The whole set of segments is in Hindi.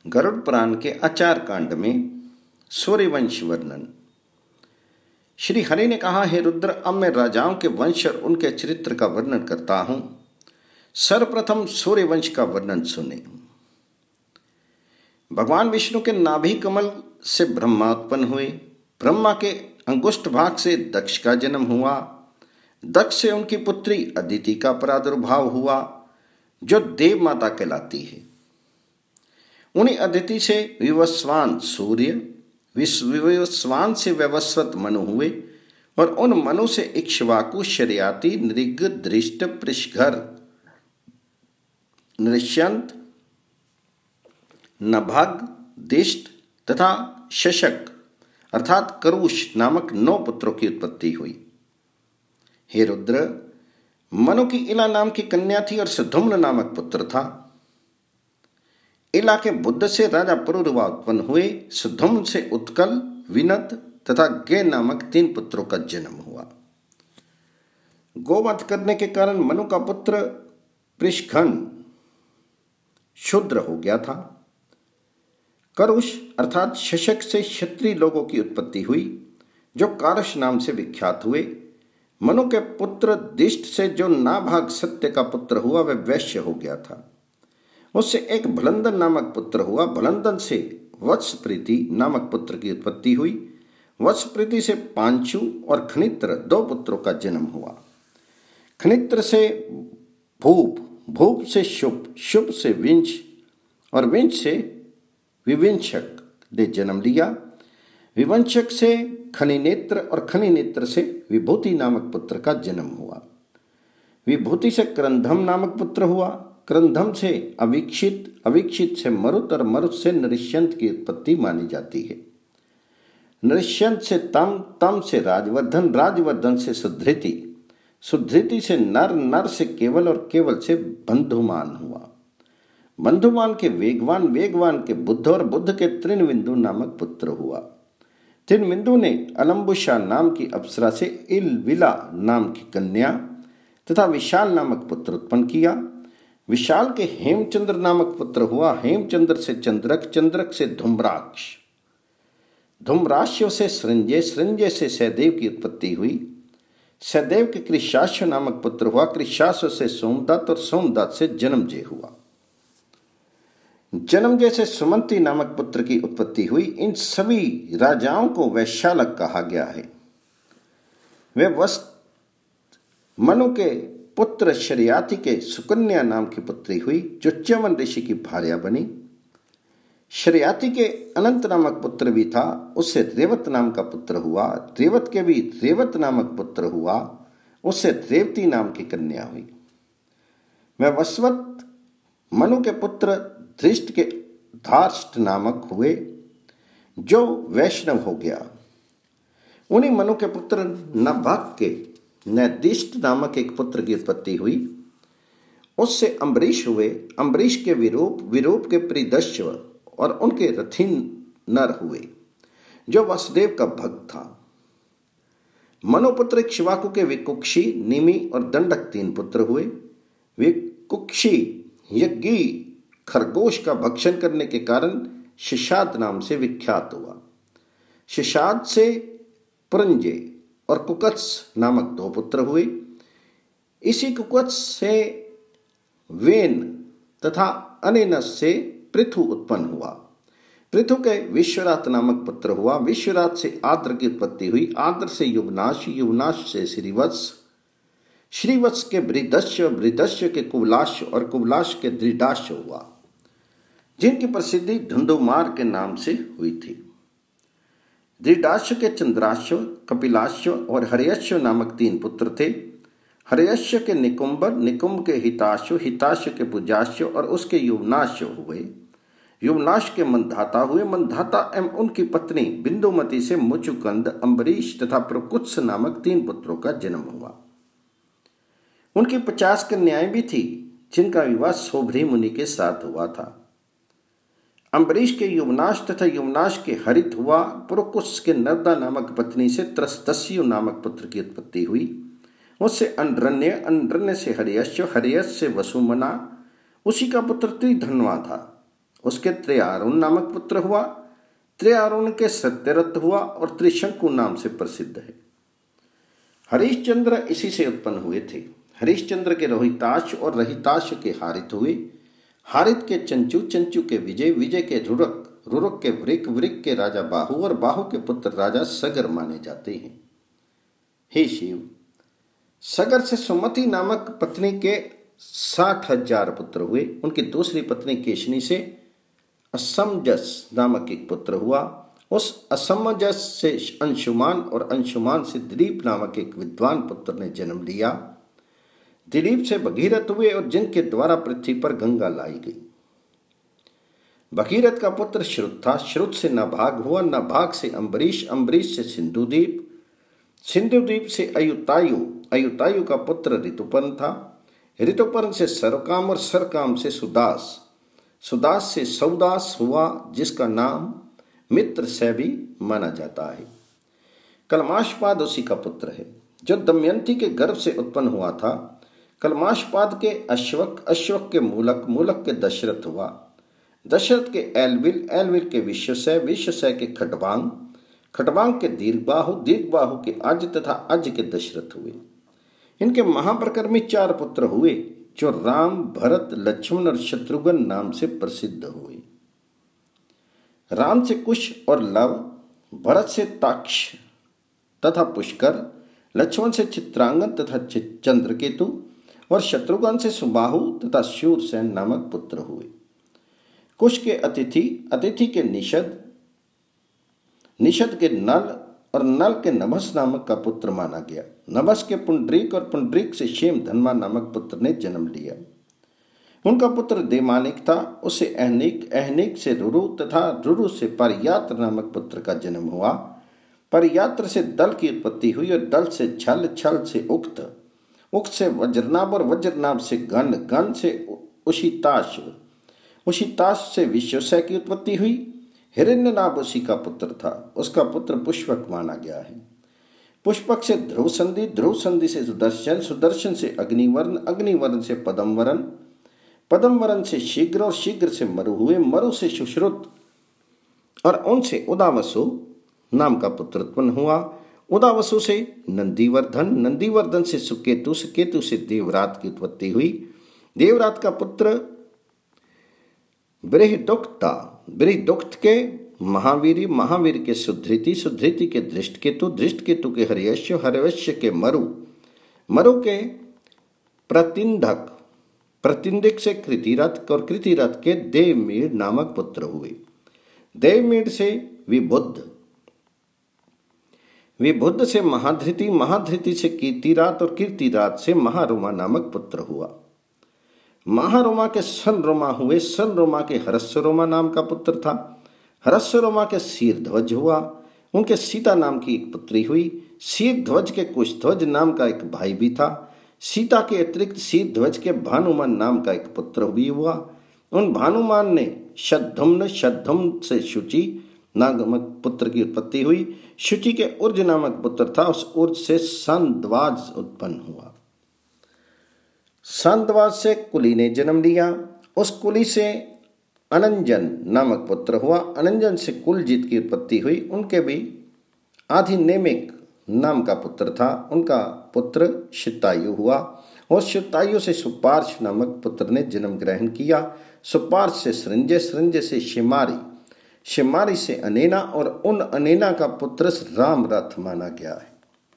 गरुड़ पुराण के आचार कांड में सूर्यवंश वर्णन। श्री हरि ने कहा, हे रुद्र, अब मैं राजाओं के वंश और उनके चरित्र का वर्णन करता हूं। सर्वप्रथम सूर्यवंश का वर्णन सुने। भगवान विष्णु के नाभि कमल से ब्रह्मा उत्पन्न हुए। ब्रह्मा के अंगुष्ठ भाग से दक्ष का जन्म हुआ। दक्ष से उनकी पुत्री अदिति का प्रादुर्भाव हुआ, जो देव माता कहलाती है। उन्हीं अदिति से विवस्वान सूर्य, विवस्वान से वैवस्वत मनु हुए और उन मनु से इक्ष्वाकु, शर्याति, नृग, दृष्ट, पृष्घर, नृष्यंत, नभग, दिष्ट तथा शशक अर्थात करुष नामक 9 पुत्रों की उत्पत्ति हुई। हे रुद्र, मनु की इला नाम की कन्या थी और सुधुम्न नामक पुत्र था। इला के बुद्ध से राजा पुरुरवा उत्पन्न हुए। सुधुम्न से उत्कल, विनत तथा गे नामक 3 पुत्रों का जन्म हुआ। गोवध करने के कारण मनु का पुत्र पृष्घन शूद्र हो गया था। करुष अर्थात शशक से क्षत्रिय लोगों की उत्पत्ति हुई, जो कारश नाम से विख्यात हुए। मनु के पुत्र दिष्ट से जो नाभाग सत्य का पुत्र हुआ, वह वैश्य हो गया था। उससे एक भलंदन नामक पुत्र हुआ। भलंदन से वत्सप्रीति नामक पुत्र की उत्पत्ति हुई। वत्सप्रीति से पांचु और खनित्र 2 पुत्रों का जन्म हुआ। खनित्र से भूप, भूप से शुभ, शुभ से विंश और विंश से विविंशक ने जन्म लिया। विवंशक से खनिनेत्र और खनिनेत्र से विभूति नामक पुत्र का जन्म हुआ। विभूति से क्रंधम नामक पुत्र हुआ। क्रंधम से अवीक्षित, अवीक्षित से मरुत और मरुत से नृष्यंत की उत्पत्ति मानी जाती है। नृष्यंत से तम, तम से राजवर्धन, राजवर्धन से सुधृति, सुधृति से नर, नर से केवल और केवल से बंधुमान हुआ। बंधुमान के वेगवान, वेगवान के बुद्ध और बुद्ध के तृणविंदु नामक पुत्र हुआ। तृणविंदु ने अलम्बुषा नाम की अप्सरा से इलविला नाम की कन्या तथा विशाल नामक पुत्र उत्पन्न किया। विशाल के हेमचंद्र नामक पुत्र हुआ। हेमचंद्र से चंद्रक, चंद्रक से धूम्राक्ष, धूम्राक्ष से सृंजय, सृंजय से सहदेव की उत्पत्ति हुई। सहदेव के कृशाश्व नामक पुत्र हुआ। कृशाश्व से सोमदत्त और सोमदत्त से जन्मजय हुआ। जन्मजय से सुमंती नामक पुत्र की उत्पत्ति हुई। इन सभी राजाओं को वैशालक कहा गया है। वे मनु के पुत्र शर्याति के सुकन्या नाम की पुत्री हुई, जो च्यवन ऋषि की भार्या बनी। शर्याति के अनंत नामक पुत्र भी था, उससे रेवत नाम का पुत्र हुआ। रेवत के भी रेवत नामक पुत्र हुआ, उससे रेवती नाम की कन्या हुई। वह वस्वत मनु के पुत्र धृष्ट के धार्ष्ट नामक हुए, जो वैष्णव हो गया। उन्हीं मनु के पुत्र नभग के नैदिष्ट नामक एक पुत्र की उत्पत्ति हुई, उससे अम्बरीश हुए। अम्बरीश के विरूप, विरूप के परिदस्यु और उनके रथी नर हुए, जो वसुदेव का भक्त था। मनुपुत्र इक्ष्वाकु के विकुक्षी, निमि और दंडक 3 पुत्र हुए। विकुक्षी यज्ञी खरगोश का भक्षण करने के कारण शिशाद नाम से विख्यात हुआ। शिशाद से पुरंजय और कुकत्स नामक 2 पुत्र हुए। इसी कुकत्स से वेन तथा अनेनस से पृथु उत्पन्न हुआ। पृथु के विश्वरात नामक पुत्र हुआ। विश्वरात से आद्र की उत्पत्ति हुई। आद्र से युवनाश, युवनाश से श्रीवत्स, श्रीवत्स के बृहदस्य, बृहदस्य के कुबलाश और कुबलाश के दृढ़ाश हुआ, जिनकी प्रसिद्धि धुंधुमार के नाम से हुई थी। दृढ़ाश्व के चंद्राश्व, कपिलाश्व और हर्यश्व नामक 3 पुत्र थे। हर्यश्व के निकुंबर, निकुंभ के हिताश्व, हिताश्व के पुजाश्व और उसके युवनाश्व हुए। युवनाश के मंधाता हुए। मंधाता एवं उनकी पत्नी बिंदुमती से मुचुकंद, अम्बरीश तथा प्रकुत्स नामक 3 पुत्रों का जन्म हुआ। उनकी 50 कन्याएं भी थी, जिनका विवाह सोभरी मुनि के साथ हुआ था। अम्बरीश के युवनाश तथा युवनाश के हरित हुआ। पुरकुस के नर्दा नामक पत्नी से त्रस्तस्यु नामक पुत्र की उत्पत्ति हुई। उससे अंड्रन्य, अंड्रन्य से हर्यश्व, हर्यश से वसुमना, उसी का पुत्र त्रिधन्वा था। उसके त्रियारुण नामक पुत्र हुआ। त्रियारुण के सत्यरथ हुआ और त्रिशंकु नाम से प्रसिद्ध है। हरिश्चंद्र इसी से उत्पन्न हुए थे। हरिश्चंद्र के रोहिताश और रहिताश के हारित हुए। हारित के चंचू, चंचू के विजय, विजय के रुरक, रुरक के वृक, वृक के राजा बाहु और बाहु के पुत्र राजा सगर माने जाते हैं। हे शिव, सगर से सुमति नामक पत्नी के 60,000 पुत्र हुए। उनकी दूसरी पत्नी केशनी से असमजस नामक एक पुत्र हुआ। उस असमजस से अंशुमान और अंशुमान से दिलीप नामक एक विद्वान पुत्र ने जन्म लिया। दिलीप से भगीरथ हुए और जिनके द्वारा पृथ्वी पर गंगा लाई गई। भगीरथ का पुत्र श्रुत था। श्रुत से नभाग हुआ। नभाग से अम्बरीश, अम्बरीश से सिंधुदीप, सिंधुदीप से अयुतायु, अयुतायु का पुत्र ऋतुपर्ण था। ऋतुपर्ण से सरकाम और सरकाम से सुदास, सुदास से सौदास हुआ, जिसका नाम मित्र से भी माना जाता है। कलमाशपाद उसी का पुत्र है जो दमयंती के गर्भ से उत्पन्न हुआ था। कलमाशपाद के अश्वक, अश्वक के मूलक, मूलक के दशरथ हुआ। दशरथ के एलविल, एलविल के विश्वसय, विश्वसय के खटवांग, खटवांग के दीर्घबाहु, दीर्घबाहु के अज तथा अज के दशरथ हुए। इनके महाप्रकर्मी 4 पुत्र हुए जो राम, भरत, लक्ष्मण और शत्रुघ्न नाम से प्रसिद्ध हुए। राम से कुश और लव, भरत से ताक्ष तथा पुष्कर, लक्ष्मण से चित्रांगन तथा चंद्रकेतु और शत्रुघ्न से सुबाहु तथा शूरसेन नामक पुत्र हुए। कुश के अतिथि, अतिथि के निषद, निषद के नल और नल के नभस नामक का पुत्र माना गया। नभस के पुंडरीक और पुंडरीक से शेम धन्मा नामक पुत्र ने जन्म लिया। उनका पुत्र देमानिक था। उससे अहनिक, अहनिक से रुरु तथा रुरु से परियात्र नामक पुत्र का जन्म हुआ। परियात्र से दल की उत्पत्ति हुई और दल से छल, छल से उक्त, उक्त से वज्रनाभ और वज्रनाभ से गण, गण से उशिताश, उशिताश से विश्वसय की उत्पत्ति हुई। हिरण्यनाभ उसी का पुत्र था। उसका पुत्र पुष्पक माना गया है। पुष्पक से ध्रुव संधि, ध्रुव संधि से सुदर्शन, सुदर्शन से अग्निवर्ण, अग्निवर्ण से पदमवरण, पदमवरण से शीघ्र और शीघ्र से मरु हुए। मरु से सुश्रुत और उनसे उदावसु नाम का पुत्र उत्पन्न हुआ। उदावसु से नंदीवर्धन, नंदीवर्धन से सुकेतु, सुकेतु से देवरात की उत्पत्ति हुई। देवरात का पुत्र बृहदुक्त था। बृहदुक्त के महावीर, महावीर के सुधृति, सुधृति के धृष्टकेतु, धृष्टकेतु के हर्यश्य, हर्यश्य के मरु, मरु के प्रतिंधक, प्रतिंधिक से कृतिरथ और कृतिरथ के देवमीर नामक पुत्र हुए। देवमीर से विबुद्ध, विबुद्ध से महाधृति, महाधृति से कीर्तिरात और कीर्तिरात से महारुमा नामक पुत्र हुआ। महारुमा के सनरुमा हुए। सनरुमा के हरस्वरुमा नाम का पुत्र था। हरस्वरुमा के शीरध्वज हुआ। उनके सीता नाम की एक पुत्री हुई। शीरध्वज के कुशध्वज नाम का एक भाई भी था। सीता के अतिरिक्त शीरध्वज के भानुमान नाम का एक पुत्र भी हुआ। उन भानुमान ने शद्धुम्न, शद्धुम्न से शुचि नामक पुत्र की उत्पत्ति हुई। शुचि के उर्ज नामक पुत्र था। उस उर्ज से संध्वाज उत्पन्न हुआ। संध्वाज से कुली ने जन्म लिया। उस कुली से अनंजन नामक पुत्र हुआ। अनंजन से कुलजीत की उत्पत्ति हुई। उनके भी आधिनेमिक नाम का पुत्र था। उनका पुत्र शतायु हुआ और शतायु से सुपार्श नामक पुत्र ने जन्म ग्रहण किया। सुपार्श से सृंजय, सृंजय से शिमारी, शिमारी से अनेना और उन अनेना का पुत्र रामरथ माना गया है।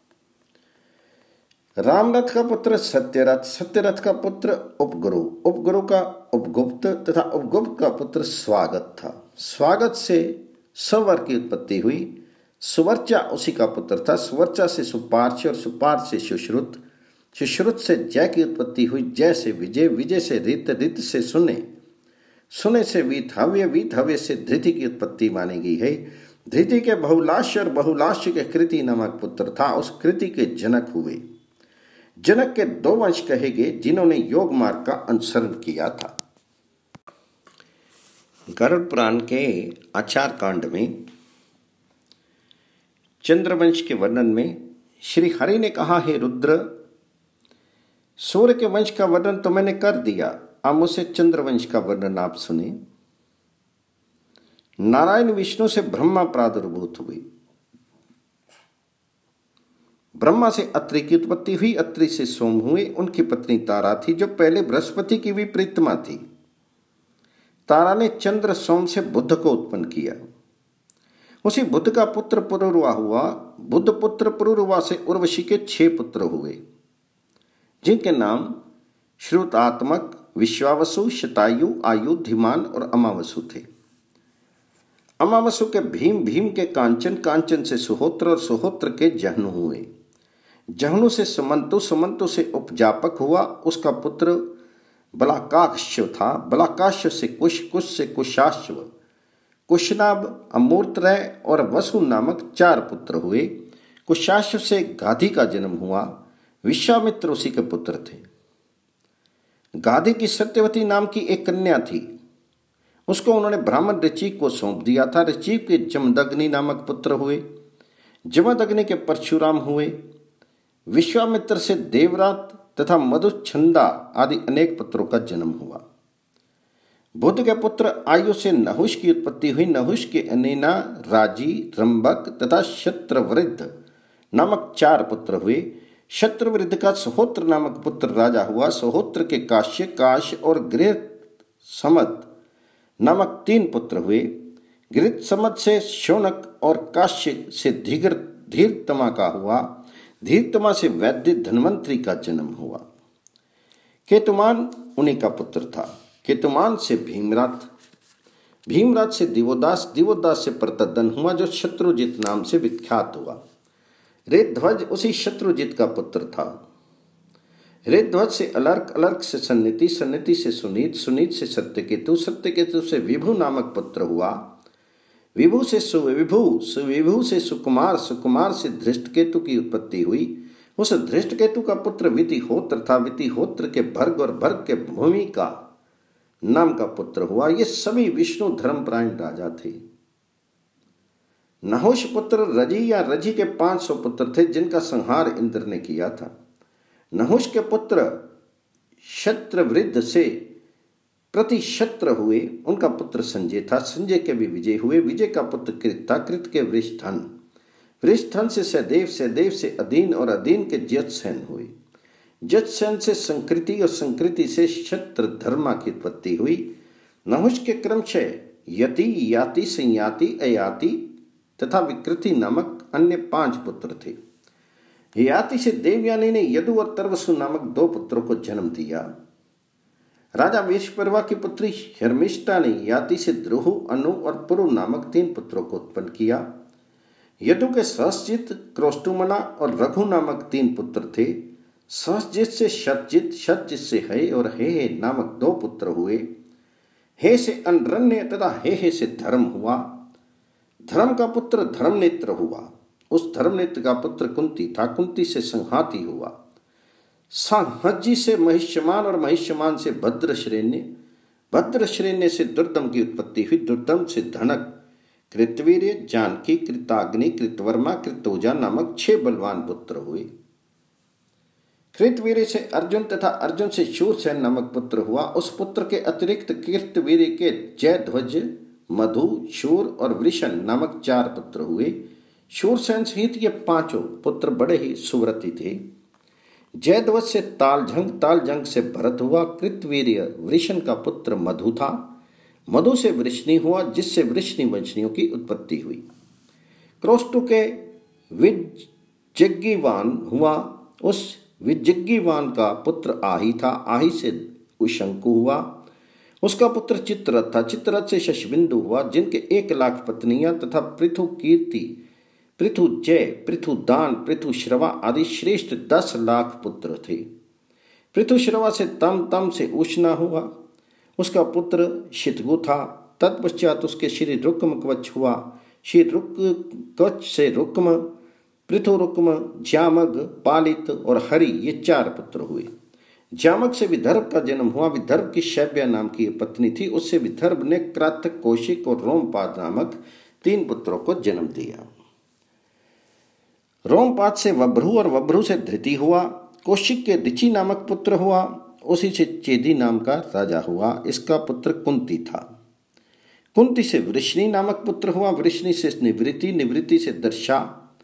रामरथ का पुत्र सत्यरथ, सत्यरथ का पुत्र उपगुरु, उपगुरु का उपगुप्त तथा उपगुप्त का पुत्र स्वागत था। स्वागत से सवर की उत्पत्ति हुई। सुवर्चा उसी का पुत्र था। सुवर्चा से सुपार्च और सुपार्च से सुश्रुत, सुश्रुत से जय की उत्पत्ति हुई। जय से विजय, विजय से रित, रित से सुने, सुने से वीतहव्य, वीतहव्य से धृति की उत्पत्ति मानी गई है। धृति के बहुलाश्य और बहुलाश्य के कृति नामक पुत्र था। उस कृति के जनक हुए। जनक के 2 वंश कहे गए जिन्होंने योग मार्ग का अनुसरण किया था। गरुड़ पुराण के आचार कांड में चंद्रवंश के वर्णन में श्री हरि ने कहा, हे रुद्र, सूर्य के वंश का वर्णन तो मैंने कर दिया, अब मुझसे चंद्रवंश का वर्णन आप सुने। नारायण विष्णु से ब्रह्मा प्रादुर्भूत हुए। ब्रह्मा से अत्रि की उत्पत्ति हुई, अत्रि से सोम हुए। उनकी पत्नी तारा थी जो पहले बृहस्पति की भी प्रीतमा थी। तारा ने चंद्र सोम से बुध को उत्पन्न किया। उसी बुध का पुत्र पुरुरवा हुआ। बुध पुत्र पुरुरवा से उर्वशी के 6 पुत्र हुए, जिनके नाम श्रुतात्मक, विश्वावसु, शतायु, आयु, धीमान और अमावसु थे। अमावसु के भीम, भीम के कांचन, कांचन से सुहोत्र और सुहोत्र के जहनु हुए। जहनु से सुमंतु, सुमंतु से उपजापक हुआ। उसका पुत्र बलाकाक्ष था। बलाकाक्ष से कुश, कुश से कुशाश्व, कुशनाभ, अमूर्तरय और वसु नामक 4 पुत्र हुए। कुशाश्व से गाधी का जन्म हुआ। विश्वामित्र उसी के पुत्र थे। गाधी की सत्यवती नाम की एक कन्या थी। उसको उन्होंने ब्राह्मण ऋचिक को सौंप दिया था। ऋचिक के जमदग्नि नामक पुत्र हुए। जमदग्नि के परशुराम हुए। विश्वामित्र से देवरात तथा मधुछंदा आदि अनेक पुत्रों का जन्म हुआ। बुध के पुत्र आयु से नहुष की उत्पत्ति हुई। नहुष के अनेना, राजी, रंभक तथा शत्रवृद्ध नामक 4 पुत्र हुए। शत्रवृद्ध का सहोत्र नामक पुत्र राजा हुआ। सहोत्र के काश्य, काश और गृहसमत नामक 3 पुत्र हुए। गृहसमत से शौनक और काश्य से धीरतमा का हुआ। धीरतमा से वैद्य धन्वंतरी का जन्म हुआ। केतुमान उन्हीं का पुत्र था। केतुमान से भीमरात, भीमरात से दिवोदास, दिवोदास से प्रतदन हुआ जो शत्रुजित नाम से विख्यात हुआ। रेध्वज उसी शत्रुजित का पुत्र था। रेध्वज से अलर्क, अलर्क से सन्निति, सन्निति से सुनीत, सुनीत से सत्यकेतु, सत्यकेतु से विभु नामक पुत्र हुआ। विभु से सुविभु, सुविभु से सुकुमार, सुकुमार से धृष्टकेतु की उत्पत्ति हुई। उस धृष्टकेतु का पुत्र वितिहोत्र था। वितिहोत्र के भर्ग और भर्ग के भूमिका नाम का पुत्र हुआ। ये सभी विष्णु धर्मपरायण राजा थे। नहुष पुत्र रजी या रजी के 500 पुत्र थे, जिनका संहार इंद्र ने किया था। नहुष के पुत्र शत्रवृद्ध से प्रतिशत्र हुए। उनका पुत्र संजय था। संजय के भी विजय हुए। विजय का पुत्र कृत था। कृत के वृषधन, वृषधन से सहदेव, सहदेव से अदीन और अदीन के जत्सेन हुए। जत्सेन से संकृति और संकृति से शत्रधर्मा की उत्पत्ति हुई। नहुष के क्रमशः यति, याति, संयाति, अयाति तथा विकृति नामक अन्य 5 पुत्र थे। याति से देवयानी ने यदु और तरवसु नामक 2 पुत्रों को जन्म दिया। राजा वेशपर्वा की पुत्री शर्मिष्ठा ने याति से द्रुहु, अनु और पुरु नामक 3 पुत्रों को उत्पन्न किया। यदु के सहस्जित, क्रोष्टुमना और रघु नामक 3 पुत्र थे। सहस्जित से शतजित, शतजित से हे और हे नामक 2 पुत्र हुए। हे से अनरण्य तथा हे से धर्म हुआ। धर्म का पुत्र धर्मनेत्र हुआ। उस धर्मनेत्र का पुत्र कुंती था। कुंती से संहाति हुआ। सांहजी से महिष्यमान और महिष्यमान से भद्रश्रेण्य, भद्रश्रेण्य से दुर्दम की उत्पत्ति हुई। दुर्दम से धनक, कृतवीर्य, जानकी, कृताग्नि, कृतवर्मा, कृतोजा नामक 6 बलवान पुत्र हुए। कृतवीर्य से अर्जुन तथा अर्जुन से शूरसेन नामक पुत्र हुआ। उस पुत्र के अतिरिक्त कृतवीर्य के जयध्वज, मधु, शूर और वृषण नामक 4 पुत्र हुए। शूरसेन सहित ये 5 पुत्र बड़े ही सुव्रती थे। जयध्वज से तालझंग, तालझंग से भरत हुआ। कृतवीर्य वृषण का पुत्र मधु था। मधु से वृष्णि हुआ, जिससे वृष्णि वंशनियों की उत्पत्ति हुई। क्रोष्टु के विजज्ञीवान हुआ। उस विजज्ञीवान का पुत्र आही था। आही से उशंकु हुआ। उसका पुत्र चित्ररथ था। चित्ररथ से शशबिंदु हुआ, जिनके 1,00,000 पत्नियां तथा पृथु कीर्ति, पृथु जय, पृथु दान, पृथु श्रवा आदि श्रेष्ठ 10,00,000 पुत्र थे। पृथु श्रवा से तम, तम से उष्णा हुआ। उसका पुत्र शितगु था। तत्पश्चात उसके श्री रुक्म कवच हुआ। श्री कवच से रुक्म, पृथु रुक्म, ज्यामग, पालित और हरि ये 4 पुत्र हुए। ज्यामक से विदर्भ का जन्म हुआ। विदर्भ की शैव्या नाम की पत्नी थी। उससे विदर्भ ने क्रातक, कौशिक और रोमपाद नामक 3 पुत्रों को जन्म दिया। रोमपाद से वभ्रू और वभ्रू से धृति हुआ। कौशिक के दिचि नामक पुत्र हुआ। उसी से चेदी नाम का राजा हुआ। इसका पुत्र कुंती था। कुंती से वृष्णि नामक पुत्र हुआ, वृष्णि से निवृत्ति, निवृत्ति से दर्शा,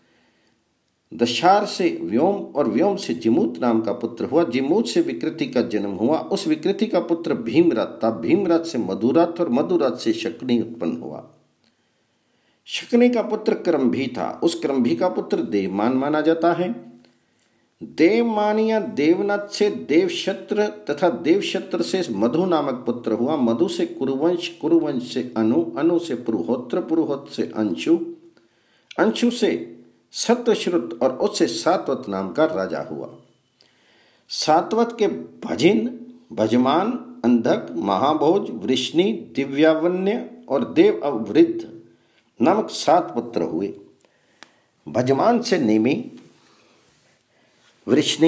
दशार से व्योम और व्योम से जिमूत नाम का पुत्र हुआ, जिमूत से विकृति का जन्म हुआ, उस विकृति का पुत्र भीमरथ था, भीमरथ से मधुरथ और मधुरथ से शकुनी उत्पन्न हुआ। शकुनी का पुत्र क्रमभी था, उस क्रमभी का पुत्र देवमान माना जाता है। देवमान या देवनाथ से देवशत्र तथा देवशत्र से मधु नामक पुत्र हुआ, मधु से कुरुवंश, कुरुवंश से अनु, अनु से पुरुहोत्र, पुरुहोत्र से अंशु, अंशु से सत्यश्रुत और उससे सातवत नाम का राजा हुआ। सातवत के भजिन, भजमान, अंधक, महाभोज, वृष्णि, दिव्यावन्य और देव अवृद्ध नामक 7 पुत्र हुए। भजमान से नेमि, वृष्णि,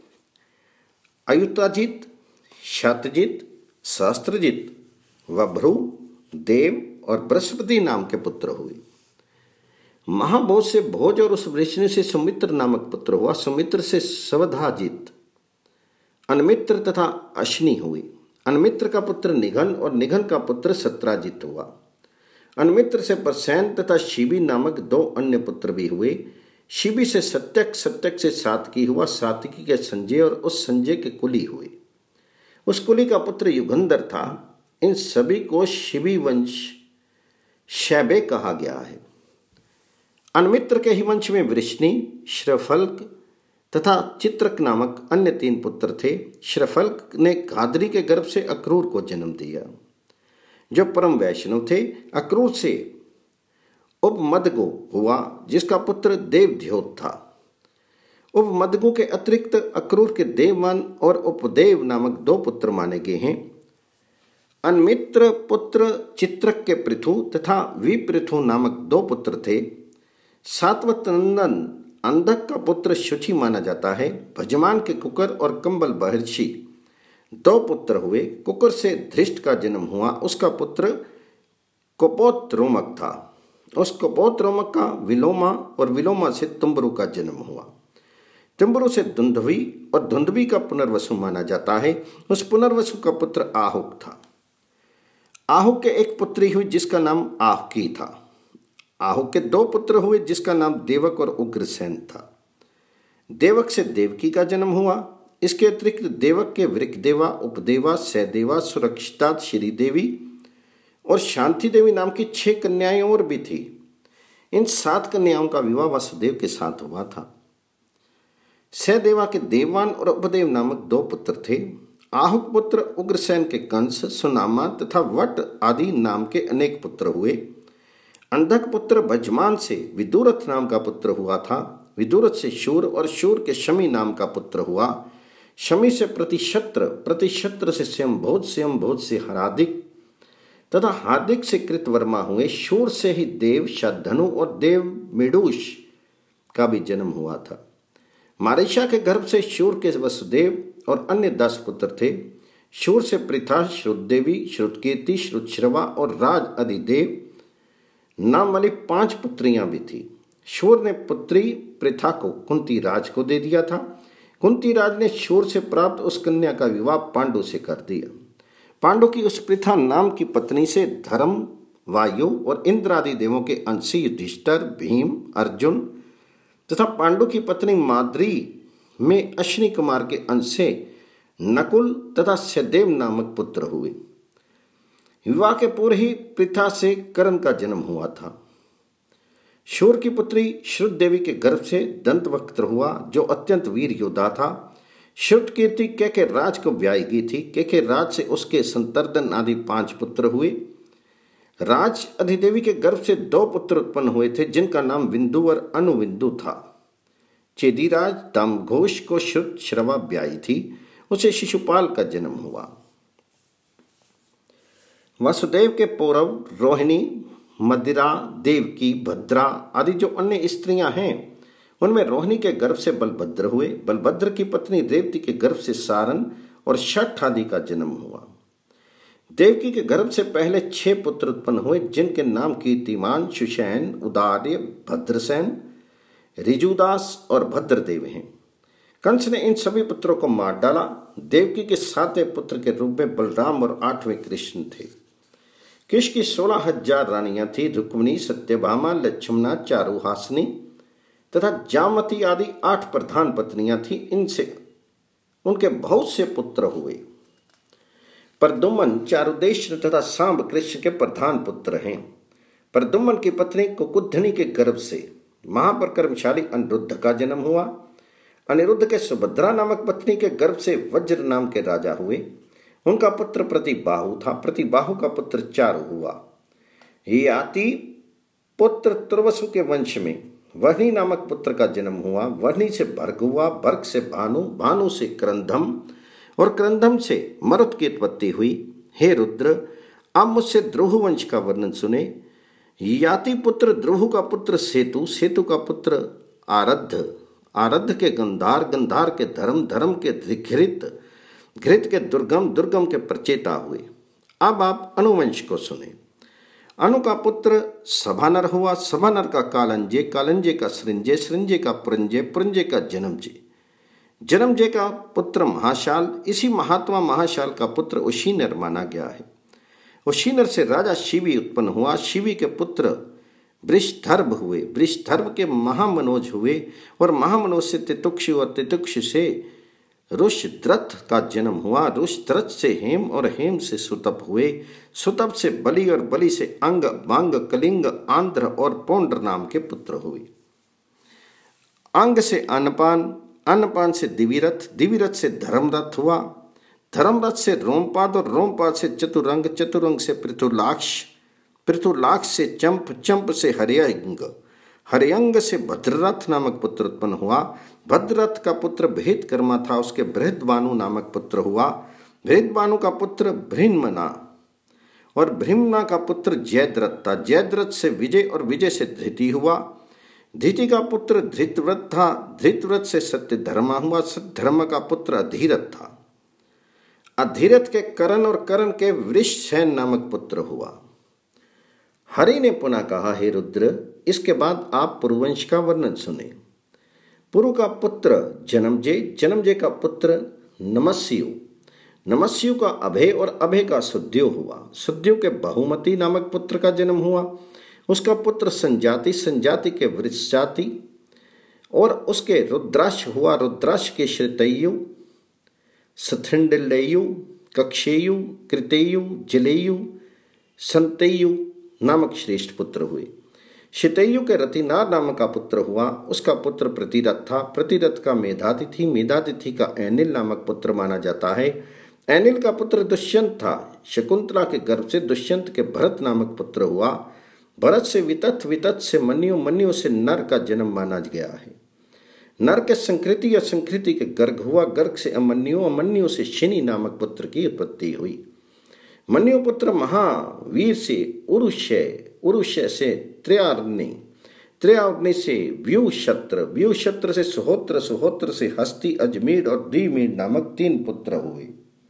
अयुताजित, शतजित, सहस्त्रजित, वभ्रु, देव और बृहस्पति नाम के पुत्र हुए। महाभोज से भोज और उस वृष्णि से सुमित्र नामक पुत्र हुआ, सुमित्र से सवधाजित, अनमित्र तथा अश्नि हुए। अनमित्र का पुत्र निघन और निघन का पुत्र सत्राजित हुआ। अनमित्र से प्रसैन तथा शिबी नामक 2 अन्य पुत्र भी हुए। शिबी से सत्यक, सत्यक से सातकी हुआ, सातकी के संजय और उस संजय के कुली हुए। उस कुली का पुत्र युगंधर था। इन सभी को शिबी वंश शैबे कहा गया है। अनमित्र के ही वंश में वृष्णि, श्रफल्क तथा चित्रक नामक अन्य 3 पुत्र थे। श्रफल्क ने गादरी के गर्भ से अक्रूर को जन्म दिया, जो परम वैष्णव थे। अक्रूर से उपमदगो हुआ, जिसका पुत्र देवध्योत था। उपमदगो के अतिरिक्त अक्रूर के देवमान और उपदेव नामक 2 पुत्र माने गए हैं। अनमित्र पुत्र चित्रक के पृथु तथा विपृथु नामक 2 पुत्र थे। सातवत नंदन अंधक का पुत्र शुचि माना जाता है। भजमान के कुकर और कंबल बहर्षि 2 पुत्र हुए। कुकर से धृष्ट का जन्म हुआ, उसका पुत्र कुपोत्रोमक था। उस कुपोत्रोमक का विलोमा और विलोमा से तुम्बरु का जन्म हुआ। तुम्बरु से धुंधवी और धुंधवी का पुनर्वसु माना जाता है। उस पुनर्वसु का पुत्र आहुक था। आहुक के एक पुत्री हुई जिसका नाम आहुकी था। आहुक के 2 पुत्र हुए जिसका नाम देवक और उग्रसेन था। देवक से देवकी का जन्म हुआ। इसके अतिरिक्त देवक के वृकदेवा, उपदेवा, सहदेवा, सुरक्षिता, श्रीदेवी और शांति देवी नाम की 6 कन्याएं और भी थी। इन 7 कन्याओं का विवाह वसुदेव के साथ हुआ था। सहदेवा के देववान और उपदेव नामक 2 पुत्र थे। आहुक पुत्र उग्रसेन के कंस, सुनामा तथा वट आदि नाम के अनेक पुत्र हुए। अंधक पुत्र भजमान से विदुरथ नाम का पुत्र हुआ था। विदुरथ से शूर और शूर के शमी नाम का पुत्र हुआ। शमी से प्रतिशत्र, प्रतिशत्र से स्वयंभोज, स्वयंभोज से हार्दिक तथा हार्दिक से कृतवर्मा हुए। शूर से ही देव, शतधनु और देव मिडूष का भी जन्म हुआ था। मारिशा के गर्भ से शूर के वसुदेव और अन्य 10 पुत्र थे। शूर से पृथा, श्रुतदेवी, श्रुतकीर्ति, श्रुतश्रवा और राज अधिदेव नाम वाली 5 पुत्रियां भी थी। शूर ने पुत्री पृथा को कुंती राज को दे दिया था। कुंती राज ने शूर से प्राप्त उस कन्या का विवाह पांडु से कर दिया। पांडु की उस पृथा नाम की पत्नी से धर्म, वायु और इंद्र आदि देवों के अंशी युधिष्ठिर, भीम, अर्जुन तथा पांडु की पत्नी माद्री में अश्विनी कुमार के अंश से नकुल तथा सहदेव नामक पुत्र हुए। विवाह के पूर्व ही पृथा से कर्ण का जन्म हुआ था। शूर की पुत्री श्रुत देवी के गर्भ से दंतवक्त्र हुआ, जो अत्यंत वीर योद्धा था। श्रुत कीर्ति के राज को ब्याई गई थी। के राज से उसके संतर्दन आदि 5 पुत्र हुए। राज अधिदेवी के गर्भ से 2 पुत्र उत्पन्न हुए थे, जिनका नाम विंदु और अनुविंदु था। चेदीराज दामघोष को श्रुत श्रवा ब्याई थी, उसे शिशुपाल का जन्म हुआ। वसुदेव के पौरव रोहिणी, मदिरा, देवकी, भद्रा आदि जो अन्य स्त्रियां हैं, उनमें रोहिणी के गर्भ से बलभद्र हुए। बलभद्र की पत्नी रेवती के गर्भ से सारन और शठ आदि का जन्म हुआ। देवकी के गर्भ से पहले 6 पुत्र उत्पन्न हुए, जिनके नाम कीर्तिमान, सुषैन, उदार्य, भद्रसेन, ऋजुदास और भद्रदेव हैं। कंस ने इन सभी पुत्रों को मार डाला। देवकी के 7वें पुत्र के रूप में बलराम और 8वें कृष्ण थे। किश की 16,000 रानियां थी, रुक्मिणी, सत्यभामा, लक्ष्मणा, चारुहासिनी तथा जामती आदि 8 प्रधान पत्नियां थी। इनसे उनके बहुत से पुत्र हुए। प्रद्युम्न, चारुदेश्य तथा सांब कृष्ण के प्रधान पुत्र हैं। प्रद्युम्न की पत्नी कुकुद्धनी के गर्भ से महापराक्रमशाली अनिरुद्ध का जन्म हुआ। अनिरुद्ध के सुभद्रा नामक पत्नी के गर्भ से वज्र नाम के राजा हुए। उनका पुत्र प्रतिबाहु था। प्रतिबाहु का पुत्र चारु हुआ। याति पुत्र तुर्वसु के वंश में वह्नि नामक पुत्र का जन्म हुआ। वह्नि से भर्ग हुआ, भर्ग से भानु, भानु से क्रंधम और क्रंधम से मरुत की उत्पत्ति हुई। हे रुद्र, आप मुझसे द्रोह वंश का वर्णन सुने। याति पुत्र द्रोह का पुत्र सेतु, सेतु का पुत्र आरद्ध, आरद्ध के गंधार, गंधार के धर्म, धर्म के घृत, घृत के दुर्गम, दुर्गम के प्रचेता हुए। अब आप अनुवंश को सुने। अनु का पुत्र सभानर हुआ। सभानर का कालंजे, कालंजे का सृंजय, सृंजय का पुरंजय, पुरंजय का जन्मजय, जन्मजय का पुत्र महाशाल। इसी महात्मा महाशाल का पुत्र उशीनर माना गया है। उशीनर से राजा शिवी उत्पन्न हुआ। शिवी के पुत्र वृषधर्भ हुए। वृषधर्भ के महामनोज हुए और महामनोज से तितुक्षु और तितुक्षु से रुषद्रथ का जन्म हुआ। रुषद्रथ से हेम और हेम से सुतप हुए। सुतप से बलि और बलि से अंग, बांग, कलिंग, आंध्र और पौंड्र नाम के पुत्र हुए। अंग से अन्नपान, अन्नपान से दिविरथ, दिविरथ से धर्मरथ हुआ। धर्मरथ से रोमपाद और रोमपाद से चतुरंग, चतुरंग से पृथुलाक्ष, पृथुलाक्ष से चंप, चंप से हरियंग, हरियंग से भद्ररथ नामक पुत्र उत्पन्न हुआ। भद्ररथ का पुत्र बृहत्कर्मा था। उसके बृहद्भानु नामक पुत्र हुआ। बृहद्भानु का पुत्र भृन्मना और भृन्मना का पुत्र जयद्रथ था। जयद्रथ से विजय और विजय से धृति हुआ। धृति का पुत्र धृतव्रत था। धृतव्रत से सत्यधर्मा हुआ। सत्यधर्मा का पुत्र अधीरथ था। अधीरथ के करण और करण के वृषसेन नामक पुत्र हुआ। हरि ने पुनः कहा, हे रुद्र, इसके बाद आप पुरुवंश का वर्णन सुने। पुरु का पुत्र जन्मजय, जन्मजय का पुत्र नमस्यु, नमस्यु का अभय और अभय का सुद्यो हुआ। सुद्यो के बहुमती नामक पुत्र का जन्म हुआ। उसका पुत्र संजाति, संजाति के वृषजाति और उसके रुद्राक्ष हुआ। रुद्राक्ष के श्रितयु, स्थंडलेयु, कक्षेयु, कृतेयु, जलेयु, संतेयु नामक श्रेष्ठ पुत्र हुए। शितयु के रतिनार नामक का पुत्र हुआ। उसका पुत्र प्रतिरथ था। प्रतिरथ का मेधातिथि, मेधातिथि का ऐनिल नामक पुत्र माना जाता है। ऐनिल का पुत्र दुष्यंत था। शकुंतला के गर्भ से दुष्यंत के भरत नामक पुत्र हुआ। भरत से वितथ, वितथ से मन्यु, मन्यु से नर का जन्म माना गया है। नर के संकृति या संकृति के गर्ग हुआ। गर्ग से अमन्यु, अमन्यु से शिनि नामक पुत्र की उत्पत्ति हुई। मन्यु पुत्र महावीर से उरुष्य, उरुष्य से त्रयाग्नि, त्रयाग्नि से व्यूशत्र, व्यूशत्र से सुहोत्र, सुहोत्र से हस्ती, अजमेर और द्विमेर नामक 3 पुत्र हुए।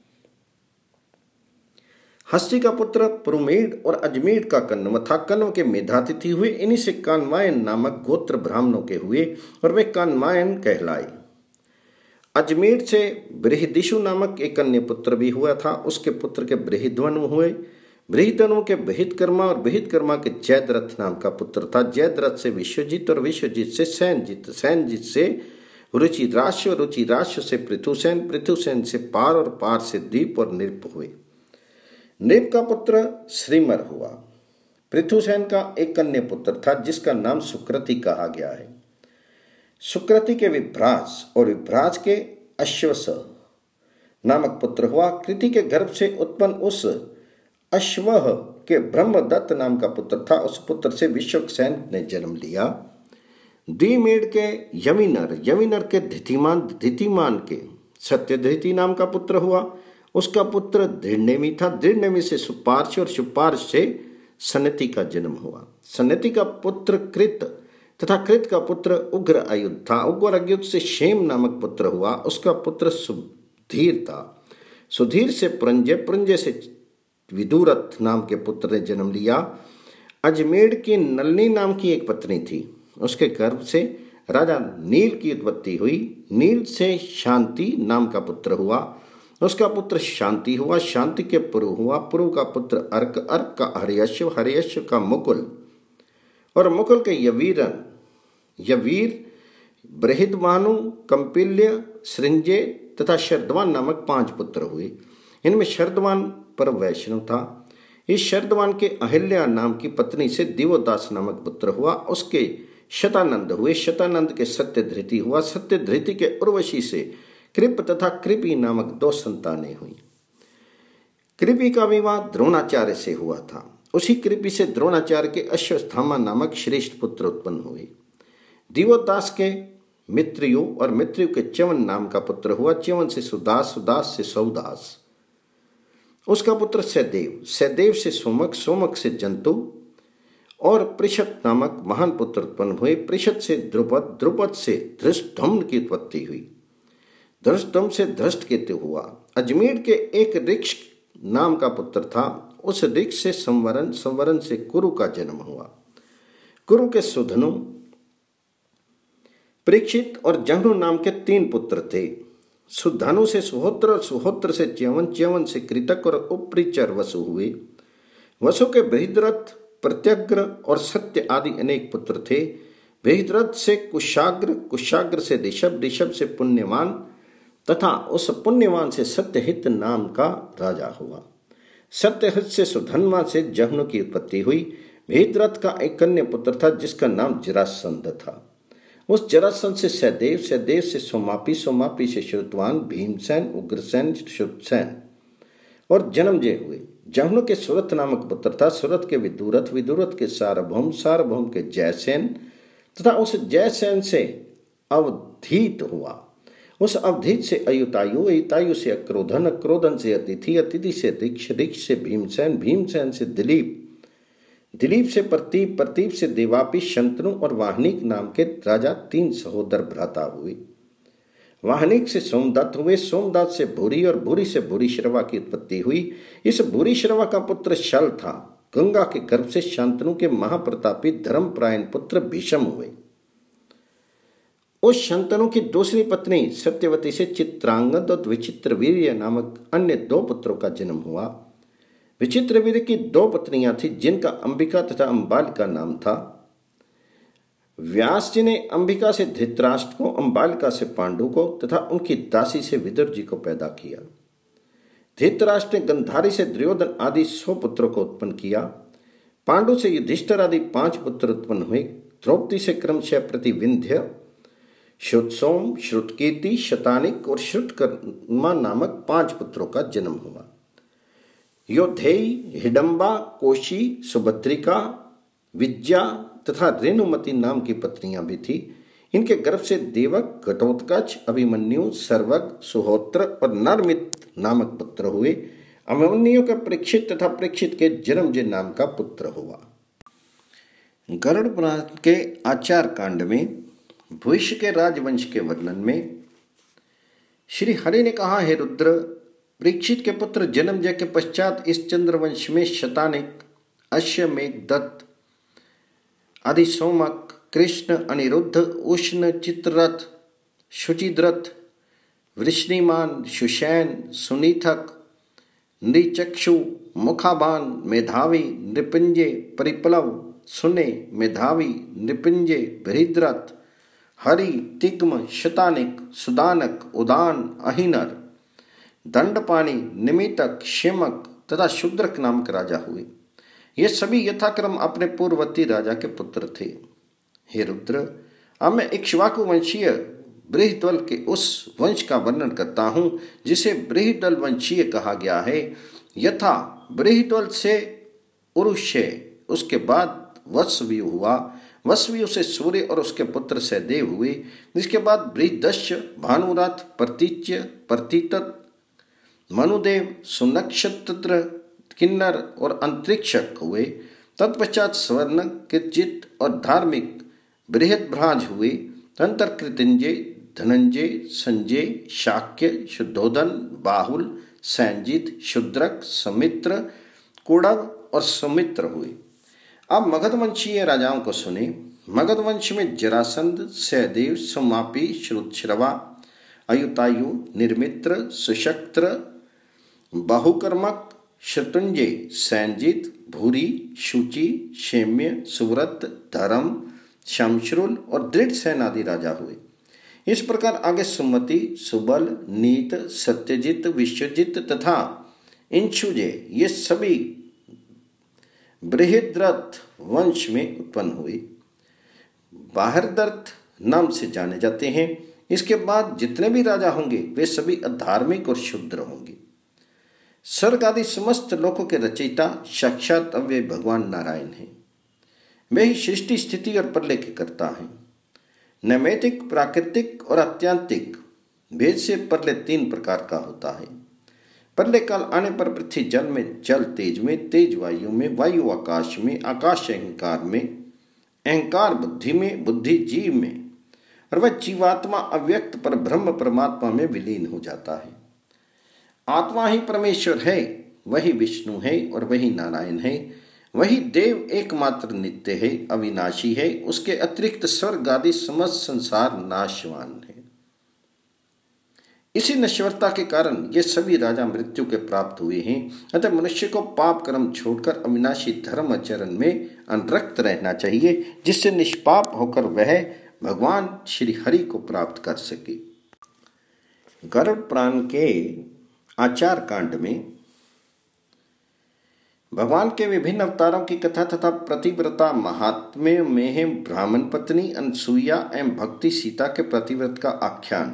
हस्ती का पुत्र पुरुमेड और अजमेर का कन्व था। कन्व के मेधातिथि हुए। इन्हीं से कान्वायन नामक गोत्र ब्राह्मणों के हुए और वे कान्वायन कहलाए। अजमेर से बृहदिशु नामक एक अन्य पुत्र भी हुआ था। उसके पुत्र के बृहद्वनु हुए। बृहद्वनु के बृहत्कर्मा और बृहत्कर्मा के जयद्रथ नाम का पुत्र था। जयद्रथ से विश्वजित और विश्वजित से सैनजित, सैनजित से रुचिराश और रुचिराश से पृथुसेन, पृथुसेन से पार और पार से दीप और नृप हुए। नृप का पुत्र श्रीमर हुआ। पृथुसेन का एक कन्या पुत्र था जिसका नाम सुकृति कहा गया है। सुकृति के विभ्राज और विभ्राज के अश्वस नामक पुत्र हुआ। कृति के गर्भ से उत्पन्न उस अश्वह के ब्रह्मदत्त नाम का पुत्र था। उस पुत्र से विश्वक्सेन ने जन्म लिया। द्विमेढ़ के यविनर, यविनर के धितिमान, धितिमान के सत्यधृति नाम का पुत्र हुआ। उसका पुत्र दृढ़नेमि था। दृढ़नेमि से सुपार्श और सुपार्श से सनति का जन्म हुआ। सनति का पुत्र कृत तथा कृत का पुत्र उग्र अयुध था। उग्र अयुध से क्षेम नामक पुत्र हुआ। उसका पुत्र सुधीर था। सुधीर से पुरंजय, पुरंजय से विदुरथ नाम के पुत्र ने जन्म लिया। अजमेर की नलिनी नाम की एक पत्नी थी। उसके गर्भ से राजा नील की उत्पत्ति हुई। नील से शांति नाम का पुत्र हुआ। उसका पुत्र शांति हुआ, शांति के पुरु हुआ, पुरु का पुत्र अर्क, अर्क का हर्यश्व, हर्यश्व का मुकुल और मुकुल के यवीरन, यवीर, बृहद्भानु, कंपिल्य, सृंजय तथा शरदवान नामक 5 पुत्र हुए। इनमें शरदवान पर वैष्णव था। इस शरदवान के अहिल्या नाम की पत्नी से दिवोदास नामक पुत्र हुआ। उसके शतानंद हुए, शतानंद के सत्यधृति हुआ, सत्यधृति के उर्वशी से कृप तथा कृपी नामक 2 संतानें हुई। कृपी का विवाह द्रोणाचार्य से हुआ था। उसी कृपी से द्रोणाचार्य के अश्वत्थामा नामक श्रेष्ठ पुत्र उत्पन्न हुए। दिवोदास के मित्रयु और मित्रयु के च्यवन नाम का पुत्र हुआ। च्यवन से सुदास, सुदास से सौदास। उसका पुत्र सहदेव, सहदेव से सोमक, सोमक से जंतु और पृषत नामक महान पुत्र उत्पन्न हुए। पृषत से द्रुपद, द्रुपद से धृष्टधुम्न की उत्पत्ति हुई। धृष्टधुम्न से धृष्टकेतु हुआ। अजमेर के एक ऋक्ष नाम का पुत्र था। उस ऋक्ष से संवरण, संवरण से कुरु का जन्म हुआ। कुरु के सुधनु, परीक्षित और जहनु नाम के 3 पुत्र थे। सुधनु से सुहोत्र और सुहोत्र से च्यवन, च्यवन से कृतक और उपरिचर वसु हुए। वसु के बृहद्रथ, प्रत्यग्र और सत्य आदि अनेक पुत्र थे। बृहद्रथ से कुशाग्र, कुशाग्र से ऋषभ, ऋषभ से पुण्यवान तथा उस पुण्यवान से सत्यहित नाम का राजा हुआ। सत्यहित से सुधन्वा से जहनु की उत्पत्ति हुई। बृहद्रथ का एक कन्या पुत्र था जिसका नाम जरासंध था। उस जरासंध से सहदेव, सहदेव से सोमापी, सोमापी से श्रुतवान, भीमसेन, उग्रसेन, श्रुतसेन और जन्मजय हुए। जहनु के सुरथ नामक पुत्र था। सुरथ के विदुरथ, विदुरथ के सार्वभौम, सार्वभौम के जयसेन तथा उस जयसेन से अवधीत हुआ। उस अवधीत से अयुतायु, अयुतायु से अक्रोधन, अक्रोधन से अतिथि, अतिथि से ऋक्ष, ऋक्ष से भीमसेन, भीमसेन से दिलीप, दिलीप से प्रतीप, प्रतीप से देवापी, शंतनु और वाहनिक नाम के राजा 3 सहोदर भ्राता हुए। वाहनिक से सोमदत्त हुए। सोमदत्त से भूरी और भूरी से भूरीश्रवा की उत्पत्ति हुई। इस भूरीश्रवा का पुत्र शल था। गंगा के गर्भ से शांतनु के महाप्रतापी धर्मप्रायण पुत्र भीषम हुए। उस शंतनु की दूसरी पत्नी सत्यवती से चित्रांगद और विचित्रवीर्य नामक अन्य 2 पुत्रों का जन्म हुआ। विचित्रवीर्य की 2 पत्नियां थीं जिनका अंबिका तथा अंबालिका नाम था। व्यास जी ने अंबिका से धृतराष्ट्र को, अंबालिका से पांडु को तथा उनकी दासी से विदुर जी को पैदा किया। धृतराष्ट्र ने गंधारी से दुर्योधन आदि 100 पुत्रों को उत्पन्न किया। पांडु से युधिष्ठिर आदि 5 पुत्र उत्पन्न हुए। द्रौपदी से क्रमशः प्रतिविंध्य, श्रुतसोम, श्रुतकीर्ति, शतानिक और श्रुतकर्मा नामक 5 पुत्रों का जन्म हुआ। योद्धेय, हिडम्बा, कोशी, सुभद्रिका, विद्या तथा रेणुमती नाम की पत्नियां भी थी। इनके गर्भ से देवक, घटोत्कच, अभिमन्यु, सर्वग, सुहोत्र और नरमित नामक पुत्र हुए। अभिमन्यु का परीक्षित तथा परीक्षित के जन्मजय नाम का पुत्र हुआ। गरुड़ पुराण के आचार कांड में भविष्य के राजवंश के वर्णन में श्री हरि ने कहा, हे रुद्र, परीक्षित के पुत्र जन्मजय के पश्चात इस चंद्रवंश में शतानिक, अश्वमेघ दत्त आदि सोमक, कृष्ण, अनिरुद्ध, उष्ण, चित्ररथ, शुचिद्रथ, वृष्णिमान, सुषैन, सुनीथक, नृचक्षु, मुखाबान, मेधावी, नृपिंजय, परिप्लव, सुने, मेधावी, नृपिंजय, बृहद्रथ, हरि, तिग्म, शतानिक, सुदानक, उदान, अहिनर, दंडपाणी, निमितक, क्षेमक तथा शूद्रक नामक राजा हुए। ये सभी यथाक्रम अपने पूर्ववर्ती राजा के पुत्र थे। हे रुद्र, अब मैं इक्ष्वाकु वंशीय बृहद्वल के उस वंश का वर्णन करता हूँ जिसे बृहद्वल वंशीय कहा गया है। यथा बृहद्वल से उरुष्य, उसके बाद वत्सव्यु हुआ। वत्सव्यु से सूर्य और उसके पुत्र सहदेव हुए। जिसके बाद बृहदश्य, भानुरथ, प्रतीच्य, प्रतीतत, मनुदेव, सुनक्षत्र, किन्नर और अंतरिक्षक हुए। तत्पश्चात स्वर्ण, कृतजित और धार्मिक बृहद्भ्राज हुए। तंत्र कृतिंजय, धनंजय, संजय, शाक्य, शुद्धोदन, बाहुल, सैंजित, शूद्रक, समित्र, कुड़व और सुमित्र हुए। अब मगध वंशीय राजाओं को सुने। मगध वंश में जरासंध, सहदेव, सोमापी, श्रुतश्रवा, अयुतायु, निर्मित्र, सुशक्त्र, बाहुकर्मक, शत्रुंजय, सैनजित, भूरी, शुचि, क्षेम्य, सुव्रत, धर्म, शमश्रुल और दृढ़सेन आदि राजा हुए। इस प्रकार आगे सुमति, सुबल, नीत, सत्यजित, विश्वजित तथा इंशुजय ये सभी बृहद्रथ वंश में उत्पन्न हुए। बाहरदर्थ नाम से जाने जाते हैं। इसके बाद जितने भी राजा होंगे वे सभी अधार्मिक और क्षुद्र होंगे। स्वर्ग आदि समस्त लोकों के रचयिता साक्षात अव्यय भगवान नारायण हैं। वे ही सृष्टि, स्थिति और प्रलय के कर्ता हैं। नैमित्तिक, प्राकृतिक और आत्यांतिक भेद से प्रलय 3 प्रकार का होता है। प्रलय काल आने पर पृथ्वी जल में, जल तेज में, तेज वायु में, वायु आकाश में, आकाश अहंकार में, अहंकार बुद्धि में, बुद्धि जीव में और वह जीवात्मा अव्यक्त पर ब्रह्म परमात्मा में विलीन हो जाता है। आत्मा ही परमेश्वर है, वही विष्णु है और वही नारायण है। वही देव एकमात्र नित्य है, अविनाशी है। उसके अतिरिक्त स्वर्ग आदि समस्त संसार नाशवान है। इसी नश्वरता के कारण ये सभी राजा मृत्यु के प्राप्त हुए हैं। अतः मनुष्य को पाप कर्म छोड़कर अविनाशी धर्म आचरण में अनुरक्त रहना चाहिए, जिससे निष्पाप होकर वह भगवान श्री हरि को प्राप्त कर सके। गरुड़ पुराण के आचार कांड में भगवान के विभिन्न अवतारों की कथा तथा प्रतिव्रता महात्म्य में है ब्राह्मण पत्नी अनसुईया एवं भक्ति सीता के प्रतिव्रत का आख्यान।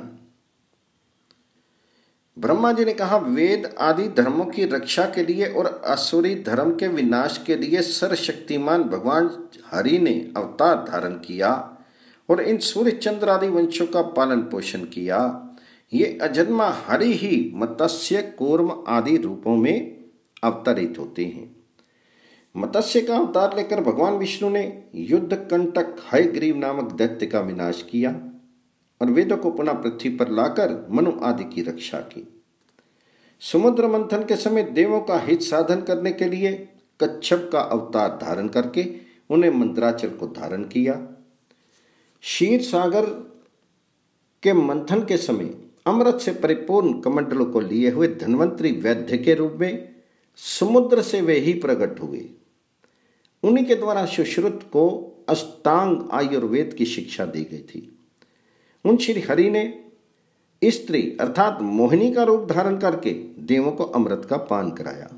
ब्रह्मा जी ने कहा, वेद आदि धर्मों की रक्षा के लिए और असुरी धर्म के विनाश के लिए सर्वशक्तिमान भगवान हरि ने अवतार धारण किया और इन सूर्य चंद्र आदि वंशों का पालन पोषण किया। ये अजन्मा हरि ही मत्स्य, कूर्म आदि रूपों में अवतरित होते हैं। मत्स्य का अवतार लेकर भगवान विष्णु ने युद्ध कंटक हयग्रीव नामक दैत्य का विनाश किया और वेदों को पुनः पृथ्वी पर लाकर मनु आदि की रक्षा की। समुद्र मंथन के समय देवों का हित साधन करने के लिए कच्छप का अवतार धारण करके उन्हें मंदराचल को धारण किया। क्षीर सागर के मंथन के समय अमृत से परिपूर्ण कमंडलों को लिए हुए धन्वंतरी वैद्य के रूप में समुद्र से वे ही प्रकट हुए। उन्हीं के द्वारा सुश्रुत को अष्टांग आयुर्वेद की शिक्षा दी गई थी। उन श्री हरि ने स्त्री अर्थात मोहिनी का रूप धारण करके देवों को अमृत का पान कराया।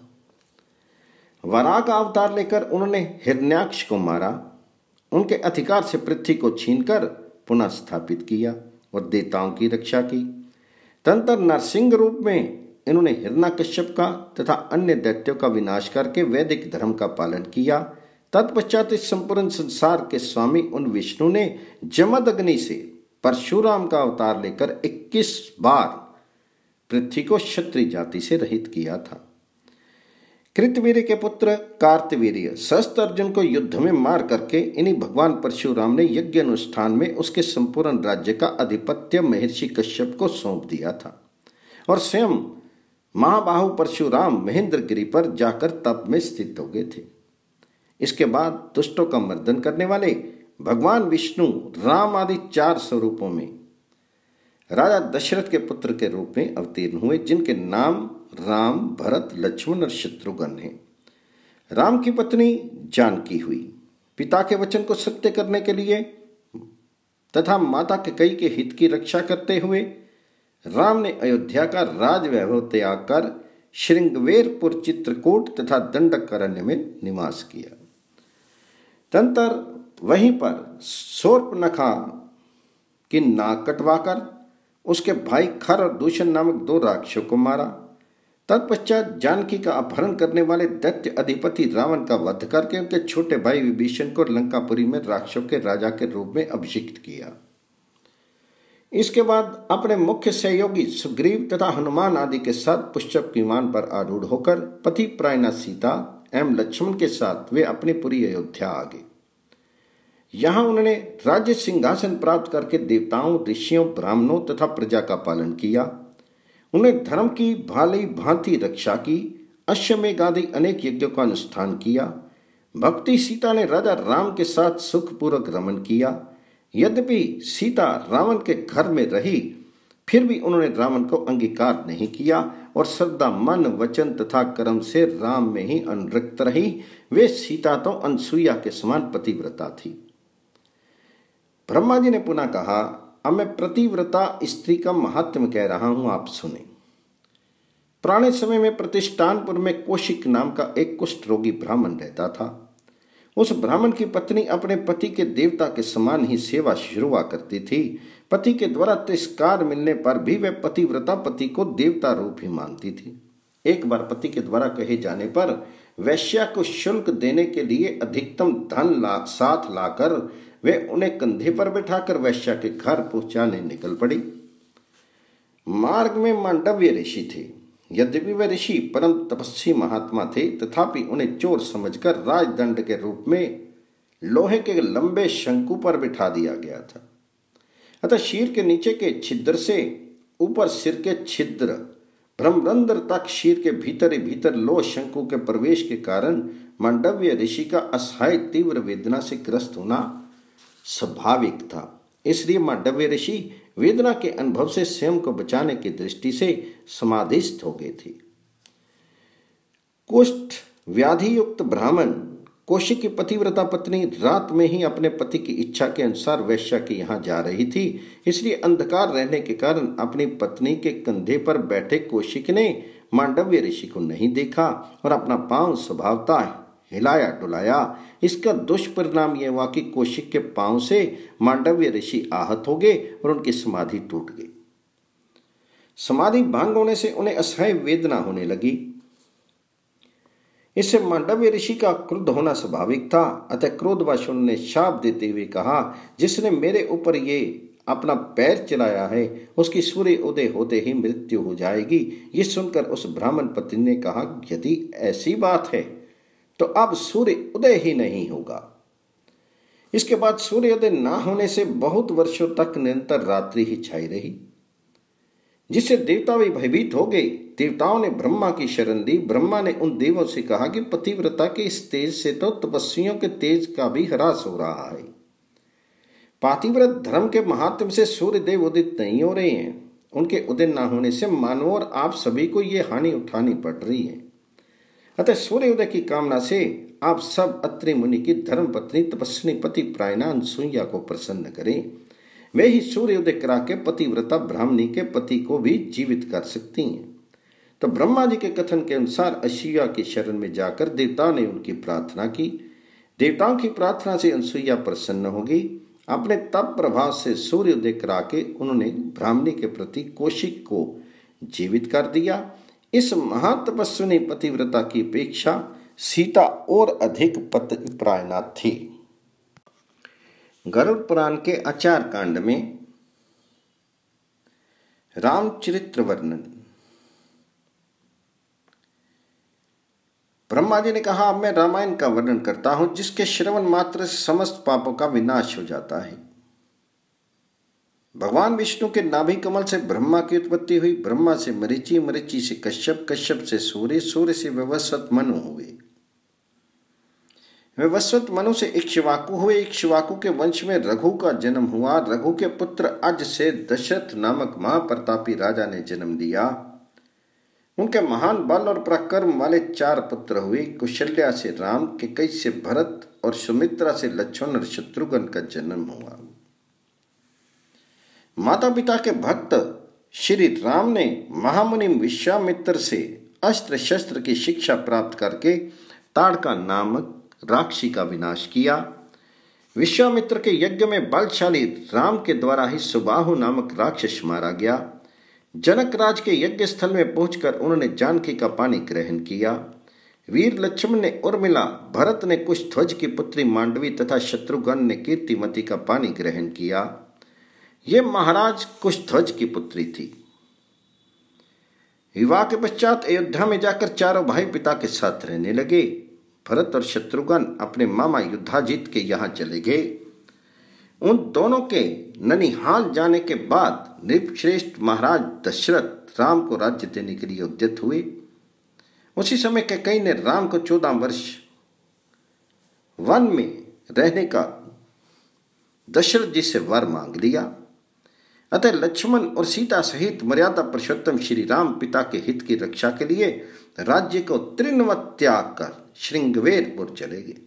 वराह का अवतार लेकर उन्होंने हिरण्याक्ष को मारा, उनके अधिकार से पृथ्वी को छीनकर पुनः स्थापित किया और देवताओं की रक्षा की। तंत्र नरसिंह रूप में इन्होंने हिरण्यकश्यप का तथा अन्य दैत्यों का विनाश करके वैदिक धर्म का पालन किया। तत्पश्चात इस संपूर्ण संसार के स्वामी उन विष्णु ने जमद अग्नि से परशुराम का अवतार लेकर 21 बार पृथ्वी को क्षत्रिय जाति से रहित किया था। कृतवीर्य के पुत्र कार्तवीर्य सहस्त्र अर्जुन को युद्ध में मार करके इन्हीं भगवान परशुराम ने यज्ञ अनुष्ठान में उसके संपूर्ण राज्य का आधिपत्य महर्षि कश्यप को सौंप दिया था और स्वयं महाबाहु परशुराम महेंद्रगिरी पर जाकर तप में स्थित हो गए थे। इसके बाद दुष्टों का मर्दन करने वाले भगवान विष्णु राम आदि 4 स्वरूपों में राजा दशरथ के पुत्र के रूप में अवतीर्ण हुए, जिनके नाम राम, भरत, लक्ष्मण और शत्रुघ्न हैं। राम की पत्नी जानकी हुई। पिता के वचन को सत्य करने के लिए तथा माता कैकेयी के हित की रक्षा करते हुए राम ने अयोध्या का राज वैभव त्याग कर श्रृंगवेरपुर, चित्रकूट तथा दंडकारण्य में निवास किया। तंतर वहीं पर शूर्पणखा की नाक कटवाकर उसके भाई खर और दूषण नामक 2 राक्षसों को मारा। तत्पश्चात जानकी का अपहरण करने वाले दैत्य अधिपति रावण का वध करके उनके छोटे भाई विभीषण को लंकापुरी में राक्षसों के राजा के रूप में अभिषिक्त किया। इसके बाद अपने मुख्य सहयोगी सुग्रीव तथा हनुमान आदि के साथ पुष्पक विमान पर आरूढ़ होकर पति प्रायना सीता एवं लक्ष्मण के साथ वे अपनी पुरी अयोध्या आ गए। यहाँ उन्होंने राज्य सिंहासन प्राप्त करके देवताओं, ऋषियों, ब्राह्मणों तथा प्रजा का पालन किया। उन्हें धर्म की भाली भांति रक्षा की। अश्वमेघ आदि अनेक यज्ञों का अनुष्ठान किया। भक्ति सीता ने राजा राम के साथ सुखपूर्वक रमन किया। यद्यपि सीता रावण के घर में रही, फिर भी उन्होंने रावण को अंगीकार नहीं किया और श्रद्धा मन वचन तथा कर्म से राम में ही अनुरक्त रही। वे सीता तो अनसुईया के समान पतिव्रता थी। ब्रह्मा जी ने पुनः कहा, अब मैं पतिव्रता स्त्री का महात्म्य कह रहा हूं, आप सुने। पुराने समय में प्रतिष्ठानपुर में कौशिक नाम का एक कुष्ठ रोगी ब्राह्मण रहता था। उस ब्राह्मण की पत्नी अपने पति के देवता के समान ही सेवा शुरुआ करती थी। पति के द्वारा तिरस्कार मिलने पर भी वह पतिव्रता पति को देवता रूप ही मानती थी। एक बार पति के द्वारा कहे जाने पर वैश्या को शुल्क देने के लिए अधिकतम धन साथ लाकर वे उन्हें कंधे पर बैठाकर वैश्या के घर पहुंचाने निकल पड़ी। मार्ग में मांडव्य ऋषि थे। यद्यपि वे ऋषि परम तपस्वी महात्मा थे, तथापि उन्हें चोर समझकर राजदंड के रूप में लोहे के लंबे शंकु पर बिठा दिया गया था। अतः शीर के नीचे के छिद्र से ऊपर सिर के छिद्र ब्रह्मरंध्र तक शीर के भीतर ही भीतर लोह शंकु के प्रवेश के कारण मांडव्य ऋषि का असहाय तीव्र वेदना से ग्रस्त होना स्वाभाविक था। इसलिए मांडव्य ऋषि वेदना के अनुभव से स्वयं को बचाने की दृष्टि से समाधिस्थ हो गए थे। कुष्ठ व्याधि युक्त ब्राह्मण कौशिक की पतिव्रता पत्नी रात में ही अपने पति की इच्छा के अनुसार वैश्या के यहाँ जा रही थी। इसलिए अंधकार रहने के कारण अपनी पत्नी के कंधे पर बैठे कौशिक ने मांडव्य ऋषि को नहीं देखा और अपना पांव स्वभावतः हिलाया डुलाया। इसका दुष्परिणाम यह हुआ कि कौशिक के पांव से मांडव्य ऋषि आहत हो गए और उनकी समाधि टूट गई। समाधि भंग होने से उन्हें असह्य वेदना होने लगी। इससे मांडव्य ऋषि का क्रुद्ध होना स्वाभाविक था। अतः क्रोधवश उन्होंने शाप देते हुए कहा, जिसने मेरे ऊपर ये अपना पैर चलाया है उसकी सूर्य उदय होते ही मृत्यु हो जाएगी। ये सुनकर उस ब्राह्मण पत्नी ने कहा, यदि ऐसी बात है तो अब सूर्य उदय ही नहीं होगा। इसके बाद सूर्योदय न होने से बहुत वर्षों तक निरंतर रात्रि ही छाई रही, जिससे देवता भी भयभीत हो गए। देवताओं ने ब्रह्मा की शरण ली। ब्रह्मा ने उन देवों से कहा कि पतिव्रता के इस तेज से तो तपस्वियों के तेज का भी ह्रास हो रहा है। पातिव्रत धर्म के महात्म से सूर्य देव उदित नहीं हो रहे हैं। उनके उदय न होने से मानव और आप सभी को ये हानि उठानी पड़ रही है। अतः सूर्योदय की कामना से आप सब अत्रि मुनि की धर्म पत्नी तपस्विनी पति प्रायणा अनसुईया को प्रसन्न करें। वे ही सूर्योदय करा के पतिव्रता ब्राह्मणी के पति को भी जीवित कर सकती हैं। तो ब्रह्मा जी के कथन के अनुसार अनसुईया की शरण में जाकर देवता ने उनकी प्रार्थना की। देवताओं की प्रार्थना से अनसुईया प्रसन्न होगी। अपने तप प्रभाव से सूर्योदय करा के उन्होंने ब्राह्मणी के प्रति कौशिक को जीवित कर दिया। इस महातपस्विनी पतिव्रता की अपेक्षा सीता और अधिक पतिपरायणा थी। गरुड़ पुराण के आचार कांड में रामचरित्र वर्णन। ब्रह्मा जी ने कहा, अब मैं रामायण का वर्णन करता हूं, जिसके श्रवण मात्र से समस्त पापों का विनाश हो जाता है। भगवान विष्णु के नाभि कमल से ब्रह्मा की उत्पत्ति हुई। ब्रह्मा से मरीचि, मरीचि से कश्यप, कश्यप से सूर्य, सूर्य से वैवस्वत मनु हुए। वैवस्वत मनु से इक्ष्वाकु हुए। इक्ष्वाकु के वंश में रघु का जन्म हुआ। रघु के पुत्र अज से दशरथ नामक महाप्रतापी राजा ने जन्म लिया। उनके महान बल और पराक्रम वाले 4 पुत्र हुए। कौशल्या से राम, कैकेयी से भरत और सुमित्रा से लक्ष्मण और शत्रुघ्न का जन्म हुआ। माता पिता के भक्त श्री राम ने महामुनि विश्वामित्र से अस्त्र शस्त्र की शिक्षा प्राप्त करके ताड़का नामक राक्षसी का विनाश किया। विश्वामित्र के यज्ञ में बलशाली राम के द्वारा ही सुबाहु नामक राक्षस मारा गया। जनक राज के यज्ञ स्थल में पहुंचकर उन्होंने जानकी का पानी ग्रहण किया। वीर लक्ष्मण ने उर्मिला, भरत ने कुशध्वज की पुत्री मांडवी तथा शत्रुघ्न ने कीर्तिमती का पानी ग्रहण किया। ये महाराज कुशध्वज की पुत्री थी। विवाह के पश्चात अयोध्या में जाकर चारों भाई पिता के साथ रहने लगे। भरत और शत्रुघ्न अपने मामा युद्धाजित के यहाँ चले गए। उन दोनों के ननिहाल जाने के बाद नृपश्रेष्ठ महाराज दशरथ राम को राज्य देने के लिए उद्यत हुए। उसी समय कैकेयी ने राम को 14 वर्ष वन में रहने का दशरथ जी से वर मांग लिया। अतः लक्ष्मण और सीता सहित मर्यादा पुरुषोत्तम श्री राम पिता के हित की रक्षा के लिए राज्य को त्रिनवत त्याग कर श्रृंगवेरपुर चले गए।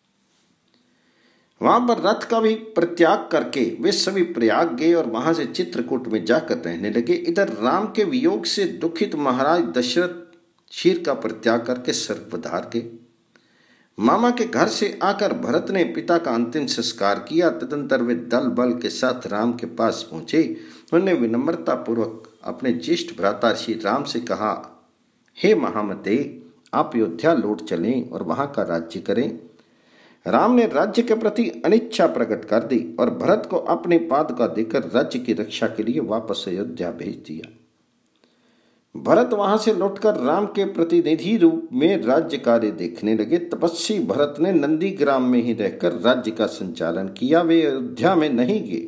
वहां पर रथ का भी परित्याग करके वे सभी प्रयाग गए और वहां से चित्रकूट में जाकर रहने लगे। इधर राम के वियोग से दुखित महाराज दशरथ क्षीर का परित्याग करके स्वर्ग पधार गए। मामा के घर से आकर भरत ने पिता का अंतिम संस्कार किया। तदंतर वे दल बल के साथ राम के पास पहुंचे। उन्होंने विनम्रता पूर्वक अपने ज्येष्ठ भ्राता श्री राम से कहा, हे महामते, आप अयोध्या लौट चलें और वहां का राज्य करें। राम ने राज्य के प्रति अनिच्छा प्रकट कर दी और भरत को अपनी पादुका देकर राज्य की रक्षा के लिए वापस अयोध्या भेज दिया। भरत वहां से लौटकर राम के प्रतिनिधि रूप में राज्य कार्य देखने लगे। तपस्वी भरत ने नंदीग्राम में ही रहकर राज्य का संचालन किया, वे अयोध्या में नहीं गए।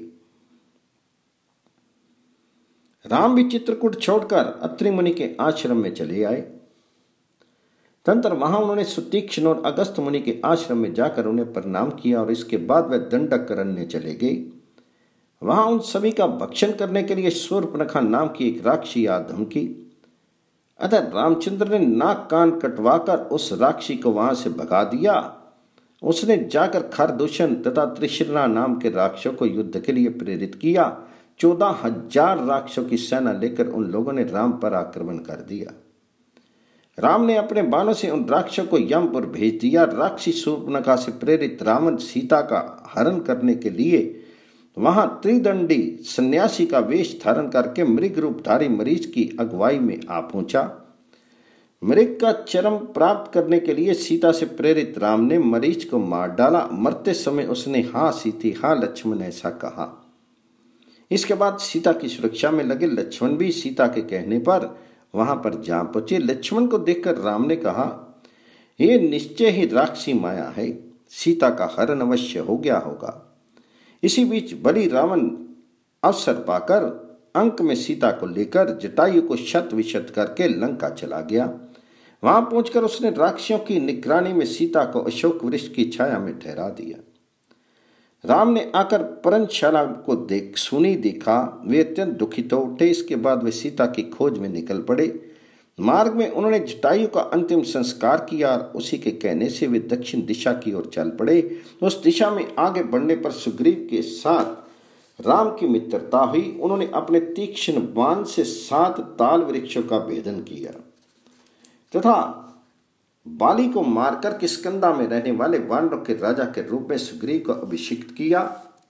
राम भी चित्रकूट छोड़कर अत्रि मुनि के आश्रम में चले आए। तदंतर वहां उन्होंने सुतीक्ष्ण और अगस्त मुनि के आश्रम में जाकर उन्हें प्रणाम किया और इसके बाद वे दंडक करने चले गए। वहां उन सभी का भक्षण करने के लिए शूर्पणखा नाम की एक राक्षसी आ धमकी। अतः रामचंद्र ने नाक कान कटवाकर उस राक्षसी को वहां से भगा दिया। उसने जाकर खरदूषण तथा त्रिशृणा नाम के राक्षसों को युद्ध के लिए प्रेरित किया। 14,000 राक्षसों की सेना लेकर उन लोगों ने राम पर आक्रमण कर दिया। राम ने अपने बाणों से उन राक्षसों को यमपुर भेज दिया। राक्षसी शूर्पणखा से प्रेरित रावण सीता का हरण करने के लिए वहां त्रिदंडी सन्यासी का वेश धारण करके मृग रूपधारी मरीच की अगुवाई में आ पहुंचा। मृग का चरम प्राप्त करने के लिए सीता से प्रेरित राम ने मरीच को मार डाला। मरते समय उसने हाँ सीती, हाँ लक्ष्मण ऐसा कहा। इसके बाद सीता की सुरक्षा में लगे लक्ष्मण भी सीता के कहने पर वहां पर जा पहुंचे। लक्ष्मण को देखकर राम ने कहा, यह निश्चय ही राक्षसी माया है, सीता का हरण अवश्य हो गया होगा। इसी बीच बलि रावण अवसर पाकर अंक में सीता को लेकर जटायु को शत विशत करके लंका चला गया। वहां पहुंचकर उसने राक्षसियों की निगरानी में सीता को अशोक वृक्ष की छाया में ठहरा दिया। राम ने आकर पर्णशाला को देखा। वे अत्यंत दुखित हो उठे। इसके बाद वे सीता की खोज में निकल पड़े। मार्ग में उन्होंने जटायु का अंतिम संस्कार किया और उसी के कहने से वे दक्षिण दिशा की ओर चल पड़े। उस दिशा में आगे बढ़ने पर सुग्रीव के साथ राम की मित्रता हुई। उन्होंने अपने तीक्ष्ण बाण से 7 ताल वृक्षों का भेदन किया तथा बाली को मारकर किष्किंधा में रहने वाले वानरों के राजा के रूप में सुग्रीव को अभिषिक्त किया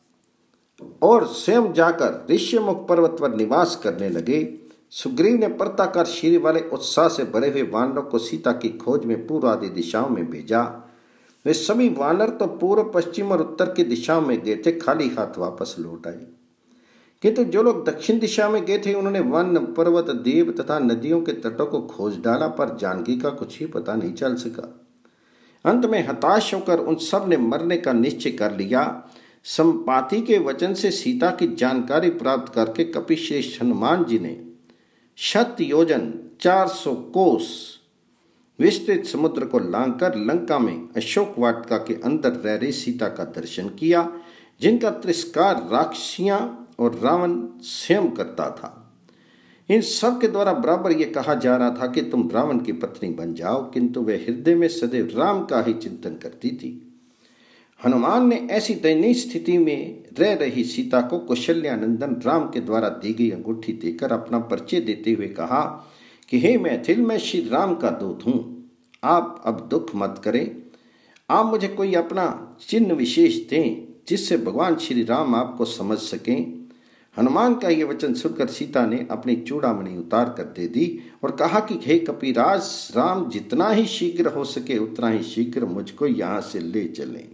और स्वयं जाकर ऋष्यमुख पर्वत पर निवास करने लगे। सुग्रीव ने पर्वताकार शीर वाले उत्साह से भरे हुए वानरों को सीता की खोज में पूर्व आदि दिशाओं में भेजा। वे सभी वानर तो पूर्व, पश्चिम और उत्तर की दिशाओं में गए थे, खाली हाथ वापस लौट आए। किंतु जो लोग दक्षिण दिशा में गए थे उन्होंने वन, पर्वत, देव तथा नदियों के तटों को खोज डाला, पर जानकी का कुछ ही पता नहीं चल सका। अंत में हताश होकर उन सब ने मरने का निश्चय कर लिया। संपाति के वचन से सीता की जानकारी प्राप्त करके कपिश्रेष्ठ हनुमान जी ने 100 योजन 400 कोस विस्तृत समुद्र को लांघकर लंका में अशोक वाटिका के अंदर रह रही सीता का दर्शन किया, जिनका तिरस्कार राक्षसियां और रावण स्वयं करता था। इन सब के द्वारा बराबर ये कहा जा रहा था कि तुम रावण की पत्नी बन जाओ, किंतु वे हृदय में सदैव राम का ही चिंतन करती थी। हनुमान ने ऐसी दयनीय स्थिति में रह रही सीता को कौशल्यानंदन राम के द्वारा दी गई अंगूठी देकर अपना परिचय देते हुए कहा कि हे मैथिल, मैं श्री राम का दूत हूँ, आप अब दुख मत करें। आप मुझे कोई अपना चिन्ह विशेष दें जिससे भगवान श्री राम आपको समझ सकें। हनुमान का ये वचन सुनकर सीता ने अपनी चूड़ामणि उतार कर दे दी और कहा कि हे कपिराज, राम जितना ही शीघ्र हो सके उतना ही शीघ्र मुझको यहाँ से ले चलें,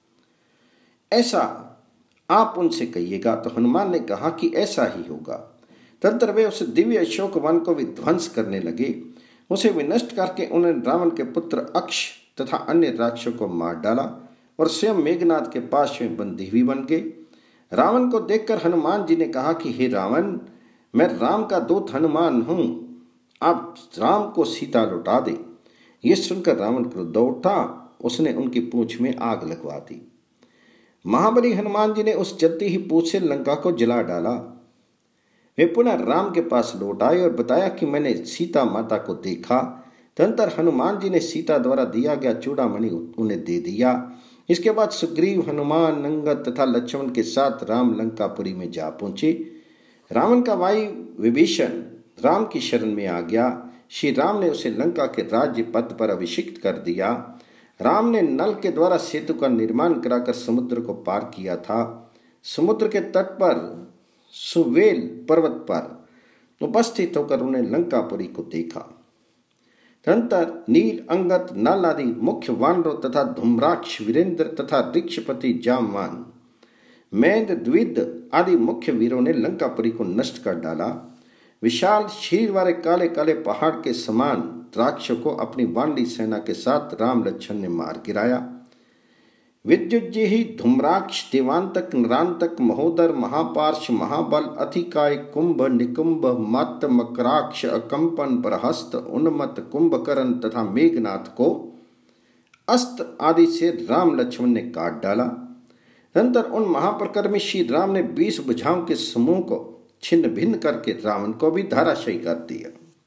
ऐसा आप उनसे कहिएगा। तो हनुमान ने कहा कि ऐसा ही होगा। तदंतर वे उस दिव्य अशोक वन को विध्वंस करने लगे। उसे विनष्ट करके उन्होंने रावण के पुत्र अक्ष तथा अन्य राक्षसों को मार डाला और स्वयं मेघनाद के पास में बंदी हुई बन गए। रावण को देखकर हनुमान जी ने कहा कि हे रावण, मैं राम का दूत हनुमान हूं, आप राम को सीता लौटा दे। ये सुनकर रावण क्रुद्ध उठा, उसने उनकी पूंछ में आग लगवा दी। महाबली हनुमान जी ने उस जलती ही पूंछ से लंका को जला डाला। वे पुनः राम के पास लौट आए और बताया कि मैंने सीता माता को देखा। तदनंतर हनुमान जी ने सीता द्वारा दिया गया चूड़ामणि उन्हें दे दिया। इसके बाद सुग्रीव, हनुमान, अंगद तथा लक्ष्मण के साथ राम लंकापुरी में जा पहुंचे। रावण का भाई विभीषण राम की शरण में आ गया। श्री राम ने उसे लंका के राज्य पद पर अभिषिक्त कर दिया। राम ने नल के द्वारा सेतु का निर्माण कराकर समुद्र को पार किया था। समुद्र के तट पर सुवेल पर्वत पर उपस्थित होकर उन्हें लंकापुरी को देखा। तदनंतर नील, अंगद, नल आदि मुख्य वानरों तथा धूम्राक्ष, वीरेंद्र तथा वृक्षपति जामवान, मेद, द्विद आदि मुख्य वीरों ने लंकापुरी को नष्ट कर डाला। विशाल शरीर वाले काले काले पहाड़ के समान राक्षसों को अपनी वानरी सेना के साथ राम लक्ष्मण ने मार गिराया। विद्युज्जीहि, धूम्राक्ष, देवांतक, नरांतक, महोदर, महापार्श, महाबल, अतिकाय, कुंभ, निकुंभ, मत, मकराक्ष, अकंपन, बरहस्त, उन्मत्त, कुंभकर्ण तथा मेघनाथ को अस्त्र आदि से राम लक्ष्मण ने काट डाला। तदनंतर उन महाप्रकर्मी श्री राम ने 20 भुजाओं के समूह को छिन्न भिन्न करके रावण को भी धराशायी कर दिया।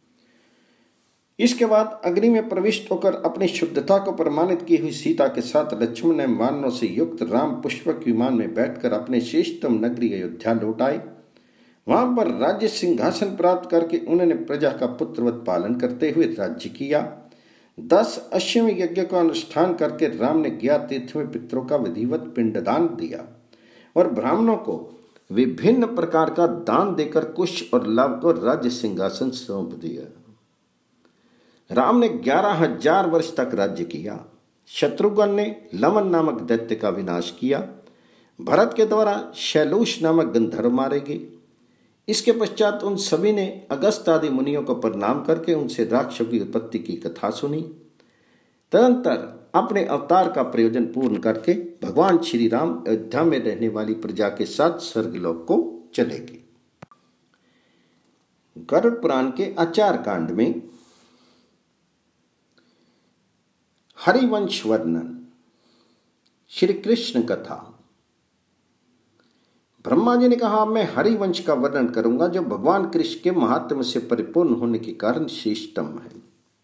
इसके बाद अग्नि में प्रविष्ट होकर अपनी शुद्धता को प्रमाणित की हुई सीता के साथ लक्ष्मण ने वानरों से युक्त राम पुष्पक विमान में बैठकर अपने श्रेष्ठतम नगरी अयोध्या लौट आए। वहां पर राज्य सिंहासन प्राप्त करके उन्होंने प्रजा का पुत्रवत पालन करते हुए राज्य किया। 10 अश्वमेध यज्ञ का अनुष्ठान करके राम ने ज्ञात तीर्थ में पितरों का विधिवत पिंडदान दिया और ब्राह्मणों को विभिन्न प्रकार का दान देकर कुश और लव को राज्य सिंहासन सौंप दिया। राम ने 11,000 वर्ष तक राज्य किया। शत्रुघ्न ने लवन नामक दैत्य का विनाश किया। भरत के द्वारा शैलूष नामक गंधर्व मारे गए। इसके पश्चात उन सभी ने अगस्त आदि मुनियों को प्रणाम करके उनसे राक्षसों की उत्पत्ति की कथा सुनी। तदनंतर अपने अवतार का प्रयोजन पूर्ण करके भगवान श्री राम अयोध्या में रहने वाली प्रजा के साथ स्वर्गलोक को चले गए। गरुड़ पुराण के आचार कांड में हरिवंश वर्णन, श्री कृष्ण कथा। ब्रह्मा जी ने कहा, मैं हरिवंश का वर्णन करूंगा जो भगवान कृष्ण के महात्म्य से परिपूर्ण होने के कारण श्रेष्ठतम है।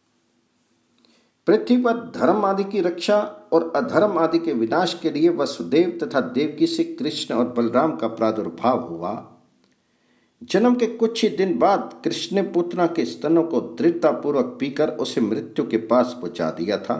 पृथ्वी पर धर्म आदि की रक्षा और अधर्म आदि के विनाश के लिए वसुदेव तथा देवकी से कृष्ण और बलराम का प्रादुर्भाव हुआ। जन्म के कुछ ही दिन बाद कृष्ण ने पूतना के स्तनों को दृढ़तापूर्वक पीकर उसे मृत्यु के पास पहुंचा दिया था।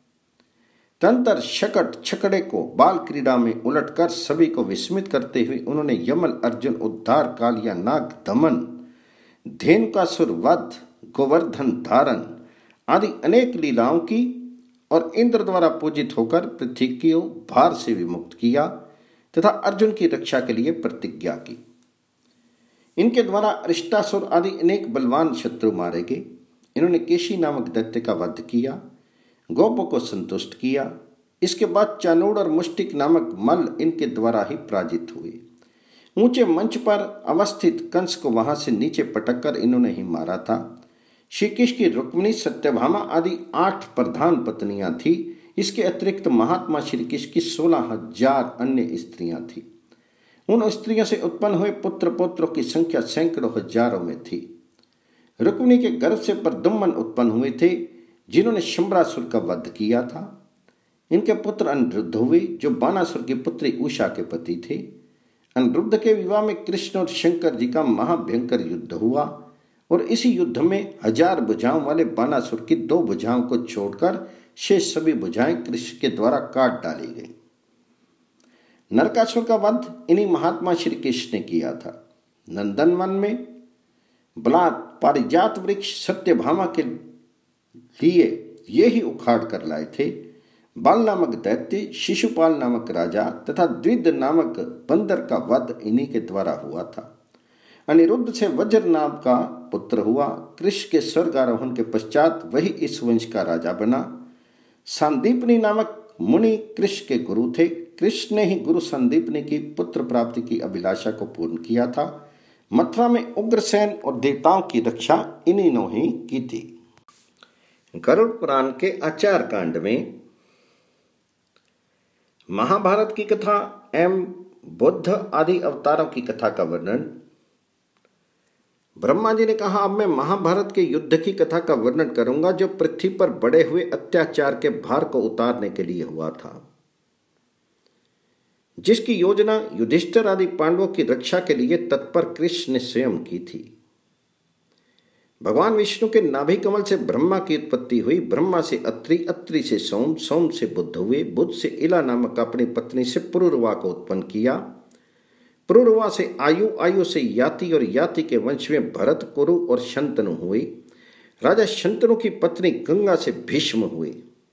तदनंतर शकट छकड़े को बाल क्रीड़ा में उलटकर सभी को विस्मित करते हुए उन्होंने यमल, अर्जुन उद्धार, कालिया नाग दमन, धेनुकासुर वध, गोवर्धन धारण आदि अनेक लीलाओं की और इंद्र द्वारा पूजित होकर पृथ्वी को भार से विमुक्त किया तथा अर्जुन की रक्षा के लिए प्रतिज्ञा की। इनके द्वारा अरिष्टासुर आदि अनेक बलवान शत्रु मारे गए। इन्होंने केशी नामक दैत्य का वध किया, गोपों को संतुष्ट किया। इसके बाद चानूर और मुष्टिक नामक मल इनके द्वारा ही पराजित हुए। ऊंचे मंच पर अवस्थित कंस को वहां से नीचे पटक कर इन्होंने ही मारा था। श्री कृष्ण की रुक्मिणी, सत्यभामा आदि 8 प्रधान पत्नियां थी। इसके अतिरिक्त महात्मा श्री कृष्ण की 16,000 अन्य स्त्रियां थी। उन स्त्रियों से उत्पन्न हुए पुत्र पौत्रों की संख्या सैकड़ों हजारों में थी। रुक्मिणी के गर्भ से प्रद्युम्न उत्पन्न हुए थे जिन्होंने शंबरासुर का वध किया था। इनके पुत्र अनिरुद्ध हुए जो बानासुर की पुत्री उषा के पति थे। अनिरुद्ध के विवाह में कृष्ण और शंकर जी का महाभयंकर युद्ध हुआ और इसी युद्ध में 1000 भुजाओं वाले बानासुर की 2 भुजाओं को छोड़कर शेष सभी भुजाएं कृष्ण के द्वारा काट डाली गई। नरकासुर का वध इन्हीं महात्मा श्री कृष्ण ने किया था। नंदनवन में बलात् पारिजात वृक्ष सत्यभामा के लिए ये ही उखाड़ कर लाए थे। बाल नामक दैत्य, शिशुपाल नामक राजा तथा द्विद नामक बंदर का वध इन्हीं के द्वारा हुआ था। अनिरुद्ध से वज्र नाम का पुत्र हुआ। कृष्ण के स्वर्गारोहण के पश्चात वही इस वंश का राजा बना। संदीपनी नामक मुनि कृष्ण के गुरु थे। कृष्ण ने ही गुरु संदीपनी की पुत्र प्राप्ति की अभिलाषा को पूर्ण किया था। मथुरा में उग्रसेन और देवताओं की रक्षा इन्हीं ही की थी। गरुड़ पुराण के आचार कांड में महाभारत की कथा एवं बुद्ध आदि अवतारों की कथा का वर्णन, ब्रह्मा जी ने कहा, अब मैं महाभारत के युद्ध की कथा का वर्णन करूंगा जो पृथ्वी पर बढ़े हुए अत्याचार के भार को उतारने के लिए हुआ था, जिसकी योजना युधिष्ठिर आदि पांडवों की रक्षा के लिए तत्पर कृष्ण ने स्वयं की थी। भगवान विष्णु के नाभि कमल से ब्रह्मा की उत्पत्ति हुई, ब्रह्मा से अत्रि, अत्रि से सोम, सोम से बुध हुए, बुध से इला नामक अपनी पत्नी से पुरुरवा को उत्पन्न किया, पुरुरवा से आयु, आयु से याति और याति के वंश में भरत, कुरु और शंतनु हुए। राजा शंतनु की पत्नी गंगा से भीष्म हुए।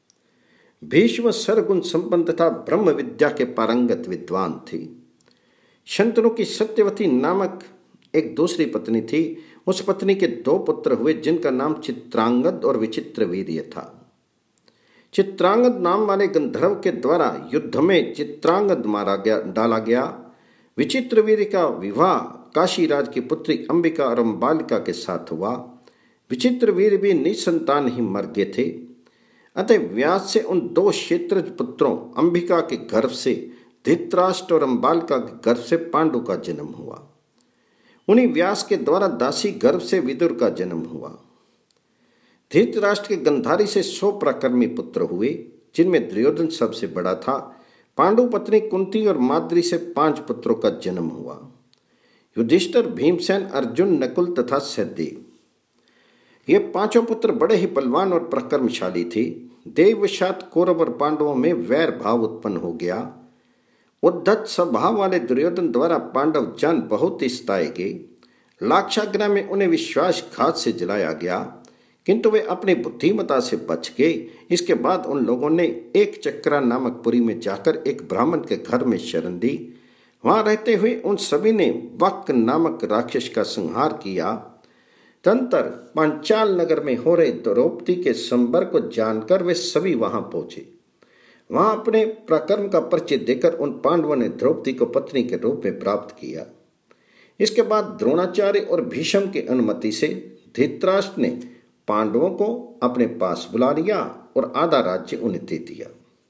भीष्म सर्वगुण संपन्न तथा ब्रह्म विद्या के पारंगत विद्वान थे। शंतनु की सत्यवती नामक एक दूसरी पत्नी थी। उस पत्नी के 2 पुत्र हुए जिनका नाम चित्रांगद और विचित्रवीर्य था। चित्रांगद नाम वाले गंधर्व के द्वारा युद्ध में चित्रांगद डाला गया। विचित्रवीर्य का विवाह काशीराज की पुत्री अंबिका और अंबालिका के साथ हुआ। विचित्रवीर्य भी निसंतान ही मर गए थे। अतः व्यास से उन 2 क्षेत्रज पुत्रों अंबिका के गर्भ से धृतराष्ट्र और अंबालिका के गर्भ से पांडु का जन्म हुआ। उन्हीं व्यास के द्वारा दासी गर्भ से विदुर का जन्म हुआ। धृतराष्ट्र के गंधारी से 100 पराक्रमी पुत्र हुए, जिनमें दुर्योधन सबसे बड़ा था। पांडु पत्नी कुंती और माद्री से 5 पुत्रों का जन्म हुआ। युधिष्ठिर, भीमसेन, अर्जुन, नकुल तथा सहदेव, ये 5 पुत्र बड़े ही बलवान और पराक्रमशाली थे। देववशात कौरव और पांडवों में वैर भाव उत्पन्न हो गया। उद्धत स्वभाव वाले दुर्योधन द्वारा पांडव जान बहुत ही सताए गए। लाक्षागृह में उन्हें विश्वासघात से जलाया गया, किंतु वे अपनी बुद्धिमता से बच गए। इसके बाद उन लोगों ने एक चक्रा नामक पुरी में जाकर एक ब्राह्मण के घर में शरण दी। वहां रहते हुए उन सभी ने वक्क नामक राक्षस का संहार किया। तदंतर पांचाल नगर में हो रहे द्रौपदी के संबर को जानकर वे सभी वहां पहुंचे। वहां अपने पराक्रम का परिचय देकर उन पांडवों ने द्रौपदी को पत्नी के रूप में प्राप्त किया। इसके बाद द्रोणाचार्य और भीष्म की अनुमति से धृतराष्ट्र ने पांडवों को अपने पास बुला लिया और आधा राज्य उन्हें दे दिया।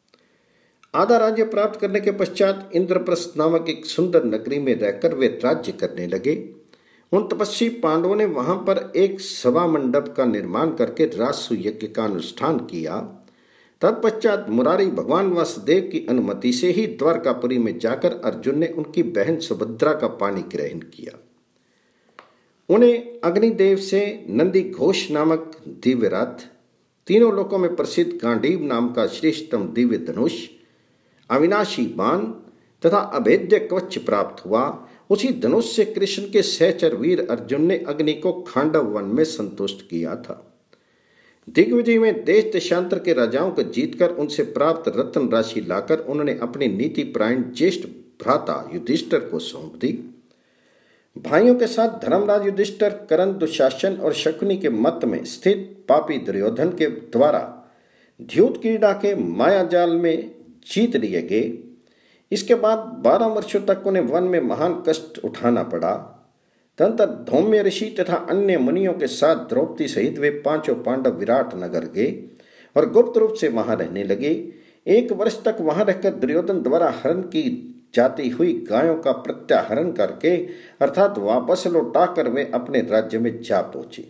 आधा राज्य प्राप्त करने के पश्चात इंद्रप्रस्थ नामक एक सुंदर नगरी में रहकर वे राज्य करने लगे। उन तपस्वी पांडवों ने वहां पर एक सभा मंडप का निर्माण करके राजसु यज्ञ का अनुष्ठान किया। तत्पश्चात मुरारी भगवान वासुदेव की अनुमति से ही द्वारकापुरी में जाकर अर्जुन ने उनकी बहन सुभद्रा का पानी ग्रहण किया। उन्हें अग्निदेव से नंदी घोष नामक दिव्य रथ, तीनों लोकों में प्रसिद्ध गांडीव नाम का श्रेष्ठतम दिव्य धनुष, अविनाशी बाण तथा अभेद्य कवच प्राप्त हुआ। उसी धनुष से कृष्ण के सहचर वीर अर्जुन ने अग्नि को खांडव वन में संतुष्ट किया था। दिग्विजय में देश देशांतर के राजाओं को जीतकर उनसे प्राप्त रत्न राशि लाकर उन्होंने अपनी नीति प्रायण ज्येष्ठ भ्राता युधिष्ठिर को सौंप दी। भाइयों के साथ धर्मराज युधिष्ठिर कर्ण, दुशासन और शकुनी के मत में स्थित पापी दुर्योधन के द्वारा द्यूत क्रीड़ा के माया जाल में जीत लिए गए। इसके बाद 12 वर्षों तक उन्हें वन में महान कष्ट उठाना पड़ा। तदंतर धौम्य ऋषि तथा अन्य मुनियों के साथ द्रौपदी सहित वे 5 पांडव विराट नगर गए और गुप्त रूप से वहां रहने लगे। 1 वर्ष तक वहां रहकर दुर्योधन द्वारा हरण की जाती हुई गायों का प्रत्याहरण करके अर्थात वापस लौटाकर वे अपने राज्य में जा पहुंचे।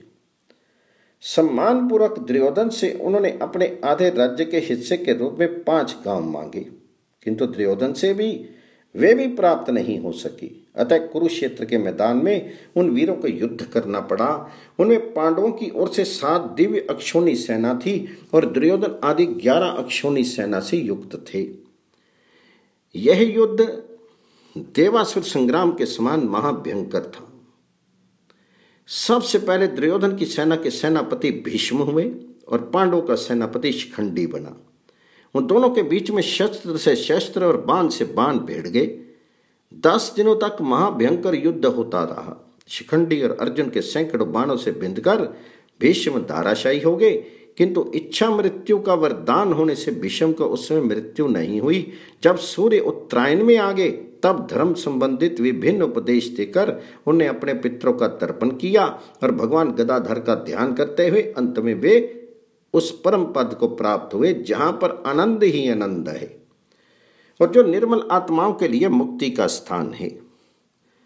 सम्मान पूर्वक दुर्योधन से उन्होंने अपने आधे राज्य के हिस्से के रूप में 5 गांव मांगे, किंतु दुर्योधन से भी वे भी प्राप्त नहीं हो सकी। अतः कुरुक्षेत्र के मैदान में उन वीरों को युद्ध करना पड़ा। उनमें पांडवों की ओर से 7 दिव्य अक्षौणी सेना थी और दुर्योधन आदि 11 अक्षौणी सेना से युक्त थे। यह युद्ध देवासुर संग्राम के समान महाभयंकर था। सबसे पहले दुर्योधन की सेना के सेनापति भीष्म हुए और पांडवों का सेनापति शिखंडी बना। उन दोनों के बीच में शस्त्र से शस्त्र और बाण से बाण भिड़ गए। 10 दिनों तक महाभयंकर युद्ध होता रहा। शिखंडी और अर्जुन के सैकड़ों बाणों से बिंधकर भीष्म धाराशायी हो गए, किंतु इच्छा मृत्यु का वरदान होने से भीष्म को उस समय मृत्यु नहीं हुई। जब सूर्य उत्तरायण में आ गए तब धर्म संबंधित विभिन्न उपदेश देकर उन्हें अपने पितरों का तर्पण किया और भगवान गदाधर का ध्यान करते हुए अंत में वे उस परम पद को प्राप्त हुए जहां पर आनंद ही आनंद है और जो निर्मल आत्माओं के लिए मुक्ति का स्थान है।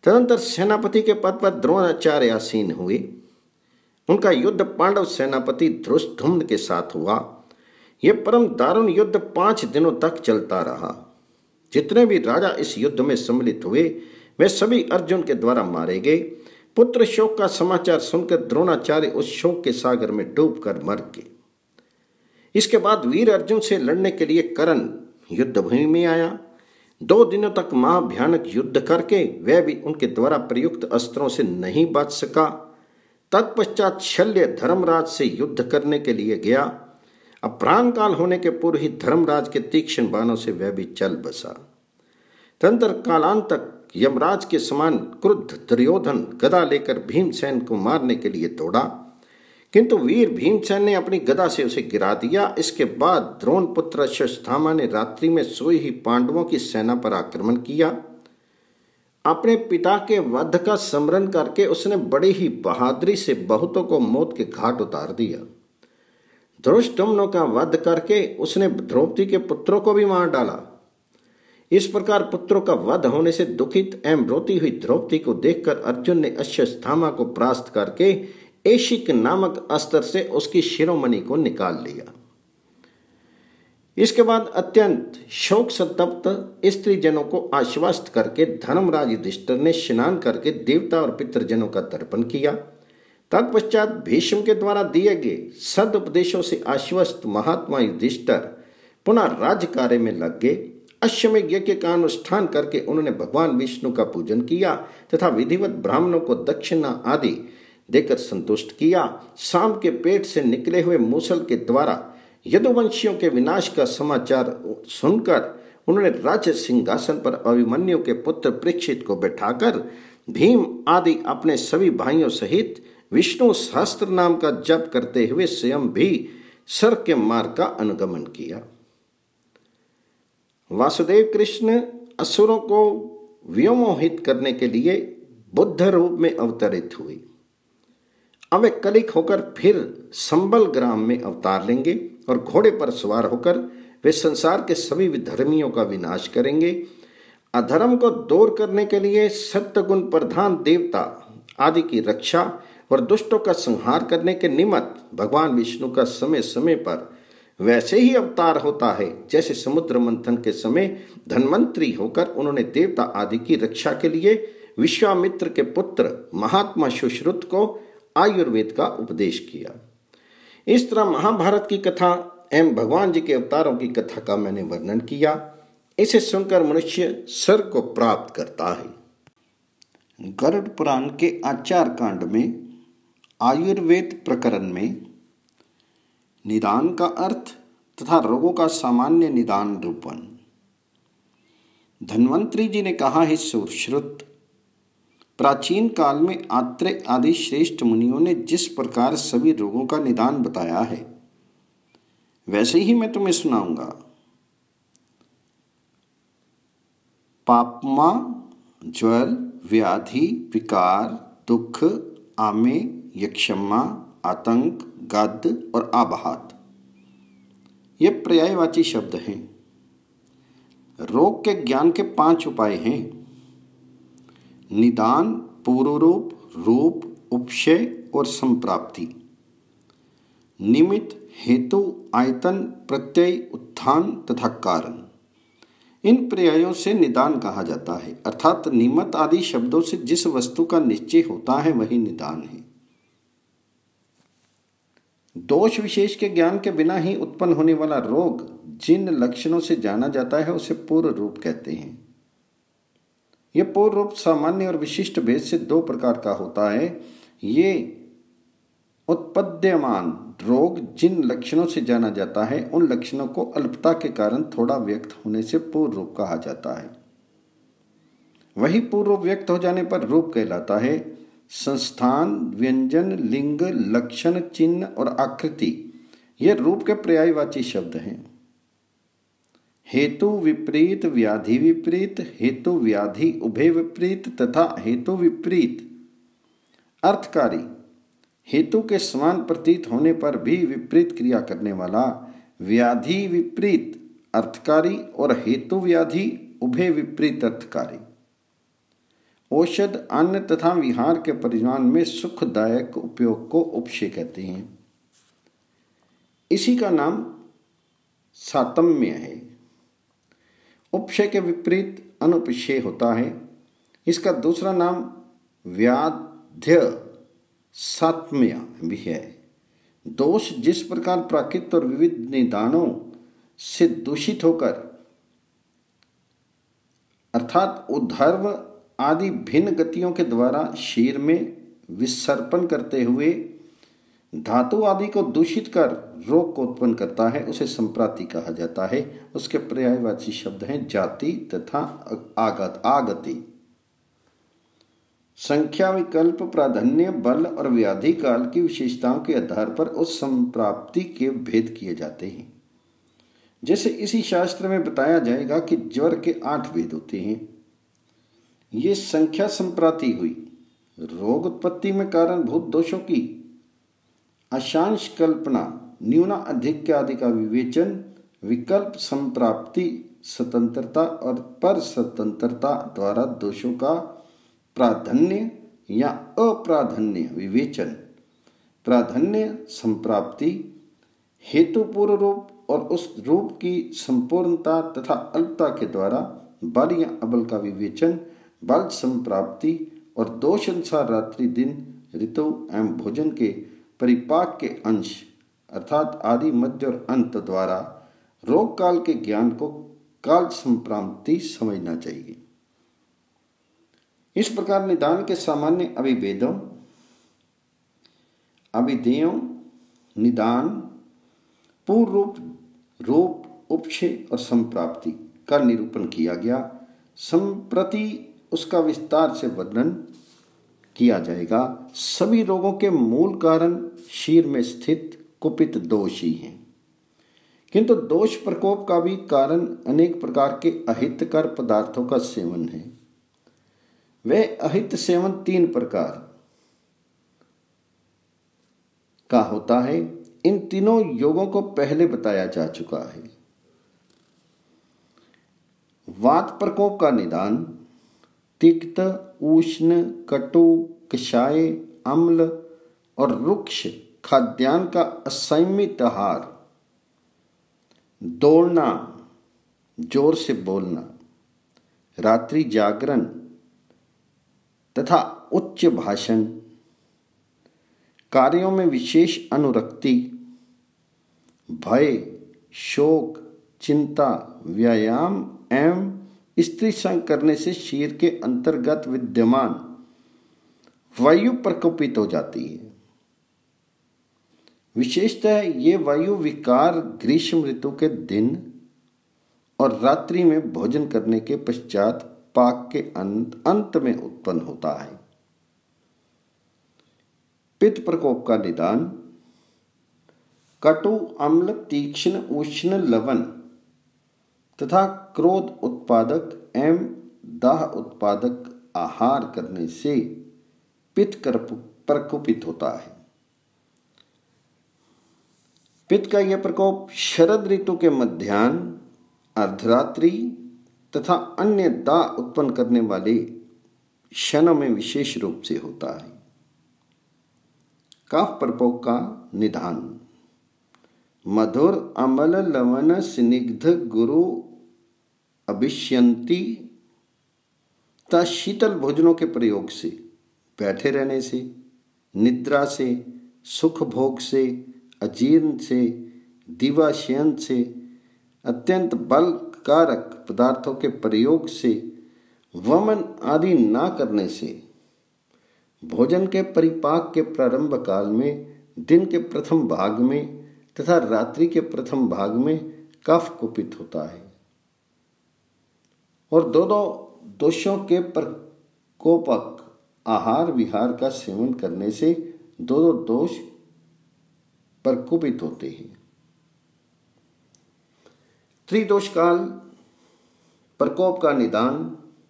तदनंतर सेनापति के पद पर द्रोणाचार्य आसीन हुए। उनका युद्ध पांडव सेनापति धृष्टद्युम्न के साथ हुआ। यह परम दारुण युद्ध 5 दिनों तक चलता रहा। जितने भी राजा इस युद्ध में सम्मिलित हुए वे सभी अर्जुन के द्वारा मारे गए। पुत्र शोक का समाचार सुनकर द्रोणाचार्य उस शोक के सागर में डूबकर मर गए। इसके बाद वीर अर्जुन से लड़ने के लिए कर्ण युद्ध भूमि में आया। 2 दिनों तक महाभयानक युद्ध करके वह भी उनके द्वारा प्रयुक्त अस्त्रों से नहीं बच सका। तत्पश्चात शल्य धर्मराज से युद्ध करने के लिए गया। अब प्राण काल होने के पूर्व ही धर्मराज के तीक्ष्ण बाणों से वह भी चल बसा। तदंतर कालांतक यमराज के समान क्रुद्ध दुर्योधन गदा लेकर भीमसेन को मारने के लिए दौड़ा, किंतु वीर भीमसेन ने अपनी गदा से उसे गिरा दिया। इसके बाद द्रोण पुत्र अश्वत्थामा ने रात्रि में सोई ही पांडवों की सेना पर आक्रमण किया। अपने पिता के वध का स्मरण करके उसने बड़ी ही बहादुरी से बहुतों को मौत के घाट उतार दिया। धृष्टद्युम्न का वध करके उसने द्रौपदी के पुत्रों को भी मार डाला। इस प्रकार पुत्रों का वध होने से दुखित एवं रोती हुई द्रौपदी को देखकर अर्जुन ने अश्वत्थामा को परास्त करके एशिक नामक अस्त्र से उसकी शिरोमणि को निकाल लिया। इसके बाद अत्यंत शोक संतप्त स्त्री जनों को आश्वस्त करके धर्मराज युधिष्ठिर ने स्नान करके देवता और पितृजनों का तर्पण किया। तत्पश्चात भीष्म के द्वारा दिए गए सदुपदेशों से आश्वस्त महात्मा युधिष्ठिर पुनः राज्य कार्य में लग गए। अश्वमेध यज्ञ का अनुष्ठान करके उन्होंने भगवान विष्णु का पूजन किया तथा विधिवत ब्राह्मणों को दक्षिणा आदि देकर संतुष्ट किया। शाम के पेट से निकले हुए मूसल के द्वारा यदुवंशियों के विनाश का समाचार सुनकर उन्होंने राज्य सिंहासन पर अभिमन्यु के पुत्र परीक्षित को बैठाकर भीम आदि अपने सभी भाइयों सहित विष्णु सहस्त्र नाम का जप करते हुए स्वयं भी सर्प के मार्ग का अनुगमन किया। वासुदेव कृष्ण असुरों को व्योमोहित करने के लिए बुद्ध रूप में अवतरित हुए। अब वे कलिक होकर फिर संबल ग्राम में अवतार लेंगे और घोड़े पर सवार होकर वे संसार के सभी विधर्मियों का विनाश करेंगे। अधर्म को दूर करने के लिए सत्य गुण प्रधान देवता आदि की रक्षा और दुष्टों का संहार करने के निमित्त भगवान विष्णु का समय समय पर वैसे ही अवतार होता है जैसे समुद्र मंथन के समय धन्वंतरी होकर उन्होंने देवता आदि की रक्षा के लिए विश्वामित्र के पुत्र महात्मा सुश्रुत को आयुर्वेद का उपदेश किया। इस तरह महाभारत की कथा एवं भगवान जी के अवतारों की कथा का मैंने वर्णन किया। इसे सुनकर मनुष्य स्वर्ग को प्राप्त करता है। गरुड़ पुराण के आचार कांड में आयुर्वेद प्रकरण में निदान का अर्थ तथा रोगों का सामान्य निदान रूपन। धन्वंतरी जी ने कहा है, सुश्रुत, प्राचीन काल में आत्रेय आदि श्रेष्ठ मुनियों ने जिस प्रकार सभी रोगों का निदान बताया है वैसे ही मैं तुम्हें सुनाऊंगा। पापमा, ज्वर, व्याधि, विकार, दुख, आमे, यक्षमा, आतंक, गद्द और आबहात ये पर्यायवाची शब्द हैं। रोग के ज्ञान के 5 उपाय हैं: निदान, पूर्व रूप, रूप, उपशय और संप्राप्ति। निमित्त, हेतु, आयतन, प्रत्यय, उत्थान तथा कारण। इन पर्यायों से निदान कहा जाता है, अर्थात निमित्त आदि शब्दों से जिस वस्तु का निश्चय होता है वही निदान है। दोष विशेष के ज्ञान के बिना ही उत्पन्न होने वाला रोग जिन लक्षणों से जाना जाता है उसे पूर्व रूप कहते हैं। यह पूर्व रूप सामान्य और विशिष्ट भेद से 2 प्रकार का होता है। ये उत्पद्यमान रोग जिन लक्षणों से जाना जाता है उन लक्षणों को अल्पता के कारण थोड़ा व्यक्त होने से पूर्व रूप कहा जाता है। वही पूर्व रूप व्यक्त हो जाने पर रूप कहलाता है। संस्थान, व्यंजन, लिंग, लक्षण, चिन्ह और आकृति ये रूप के पर्यायवाची शब्द हैं। हेतु विपरीत, व्याधि विपरीत, हेतु व्याधि उभय विपरीत तथा हेतु विपरीत अर्थकारी, हेतु के समान प्रतीत होने पर भी विपरीत क्रिया करने वाला, व्याधि विपरीत अर्थकारी और हेतु व्याधि उभय विपरीत अर्थकारी। औषध, अन्न तथा विहार के परिमाण में सुखदायक उपयोग को उपक्षय कहते हैं। इसी का नाम सातम्य है। उपक्षय के विपरीत अनुपक्षय होता है। इसका दूसरा नाम व्याध्य सात्म्य भी है। दोष जिस प्रकार प्राकृत और विविध निदानों से दूषित होकर अर्थात उद्धर्व आदि भिन्न गतियों के द्वारा शरीर में विसर्पण करते हुए धातु आदि को दूषित कर रोग को उत्पन्न करता है, उसे संप्राति कहा जाता है। उसके पर्यायवाची शब्द हैं जाति तथा आगति। संख्या, विकल्प, प्राधान्य, बल और व्याधि काल की विशेषताओं के आधार पर उस संप्राप्ति के भेद किए जाते हैं। जैसे इसी शास्त्र में बताया जाएगा कि ज्वर के 8 भेद होते हैं। ये संख्या संप्राति हुई। रोग उत्पत्ति में कारणभूत दोषों की अशांश कल्पना, न्यूना अधिक्य आदि का विवेचन, विकल्प, संप्राप्ति, स्वतंत्रता और पर स्वतंत्रता द्वारा दोषों का प्राधान्य या अप्राधान्य विवेचन, प्राधान्य, संप्राप्ति, हेतुपूर्व रूप और उस रूप की संपूर्णता तथा अल्पता के द्वारा बल या अबल का विवेचन, बल, संप्राप्ति और दोष अनुसार रात्रि, दिन, ऋतु एवं भोजन के परिपाक के अंश अर्थात आदि, मध्य और अंत द्वारा रोग काल के ज्ञान को काल संप्राप्ति समझना चाहिए। इस प्रकार निदान के सामान्य अभिभेदों, अभिधेयों, निदान, पूर्व रूप, उपक्षय और संप्राप्ति का निरूपण किया गया। संप्रति उसका विस्तार से वर्णन किया जाएगा। सभी रोगों के मूल कारण शरीर में स्थित कुपित दोष ही हैं, किंतु दोष प्रकोप का भी कारण अनेक प्रकार के अहितकर पदार्थों का सेवन है। वह अहित सेवन 3 प्रकार का होता है। इन तीनों योगों को पहले बताया जा चुका है। वात प्रकोप का निदान, तिक्त, उष्ण, कटु, कषाय, अम्ल और रुक्ष खाद्यान्न का असंयमित आहार, दौड़ना, जोर से बोलना, रात्रि जागरण तथा उच्च भाषण, कार्यों में विशेष अनुरक्ति, भय, शोक, चिंता, व्यायाम एवं स्त्री संग करने से शरीर के अंतर्गत विद्यमान वायु प्रकोपित हो जाती है। विशेषतः ये वायु विकार ग्रीष्म ऋतु के दिन और रात्रि में भोजन करने के पश्चात पाक के अंत में उत्पन्न होता है। पित्त प्रकोप का निदान, कटु, अम्ल, तीक्ष्ण, उष्ण, लवण तथा क्रोध उत्पादक एवं दाह उत्पादक आहार करने से पित्त प्रकोपित होता है। पित्त का यह प्रकोप शरद ऋतु के मध्याह्न, अर्धरात्रि तथा अन्य दाह उत्पन्न करने वाले क्षणों में विशेष रूप से होता है। कफ प्रकोप का निदान, मधुर, अम्ल, लवण, स्निग्ध, गुरु, अभिष्यंती तथा शीतल भोजनों के प्रयोग से, बैठे रहने से, निद्रा से, सुख भोग से, अजीर्ण से, दिवाशयन से, अत्यंत बलकारक पदार्थों के प्रयोग से, वमन आदि ना करने से, भोजन के परिपाक के प्रारंभ काल में, दिन के प्रथम भाग में तथा रात्रि के प्रथम भाग में कफ कुपित होता है। और दोनों दोषों के प्रकोपक आहार विहार का सेवन करने से दोनों दोष प्रकोपित होते हैं। त्रिदोष काल प्रकोप का निदान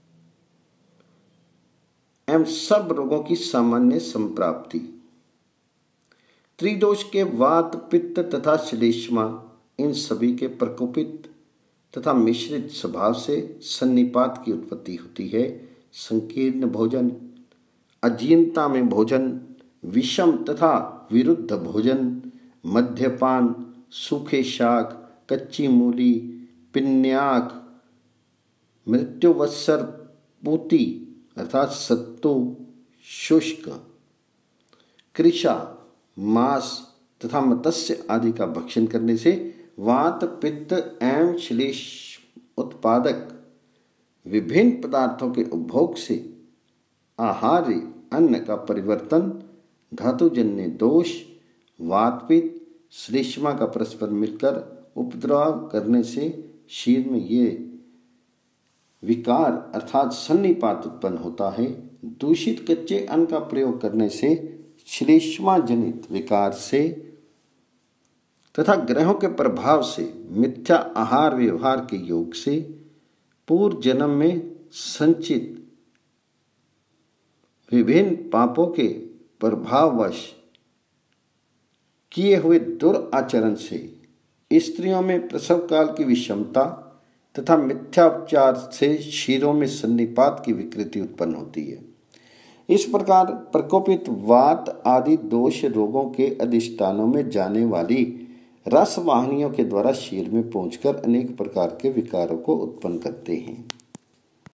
एवं सब रोगों की सामान्य संप्राप्ति। त्रिदोष के वात, पित्त तथा श्लेष्मा, इन सभी के प्रकोपित तथा मिश्रित स्वभाव से सन्निपात की उत्पत्ति होती है। संकीर्ण भोजन, अजीर्णता में भोजन, विषम तथा विरुद्ध भोजन, मद्यपान, सूखे शाक, कच्ची मूली, पिन्याक, मृत्युवत्सर पूती अर्थात सत्तू, शुष्क, कृषा, मांस तथा मत्स्य आदि का भक्षण करने से वात, पित्त एवं श्लेष उत्पादक विभिन्न पदार्थों के उपभोग से आहार्य अन्न का परिवर्तन, धातुजन्य दोष, वातपित्त, श्लेष्मा का परस्पर मिलकर उपद्रव करने से शरीर में ये विकार अर्थात सन्निपात उत्पन्न होता है। दूषित कच्चे अन्न का प्रयोग करने से श्लेष्मा जनित विकार से तथा ग्रहों के प्रभाव से मिथ्या आहार व्यवहार के योग से पूर्व जन्म में संचित विभिन्न पापों के प्रभाववश किए हुए दुराचरण से स्त्रियों में प्रसव काल की विषमता तथा मिथ्याचार से शिरों में सन्निपात की विकृति उत्पन्न होती है। इस प्रकार प्रकोपित वात आदि दोष रोगों के अधिष्ठानों में जाने वाली रस वाहिनियों के द्वारा शरीर में पहुंचकर अनेक प्रकार के विकारों को उत्पन्न करते हैं।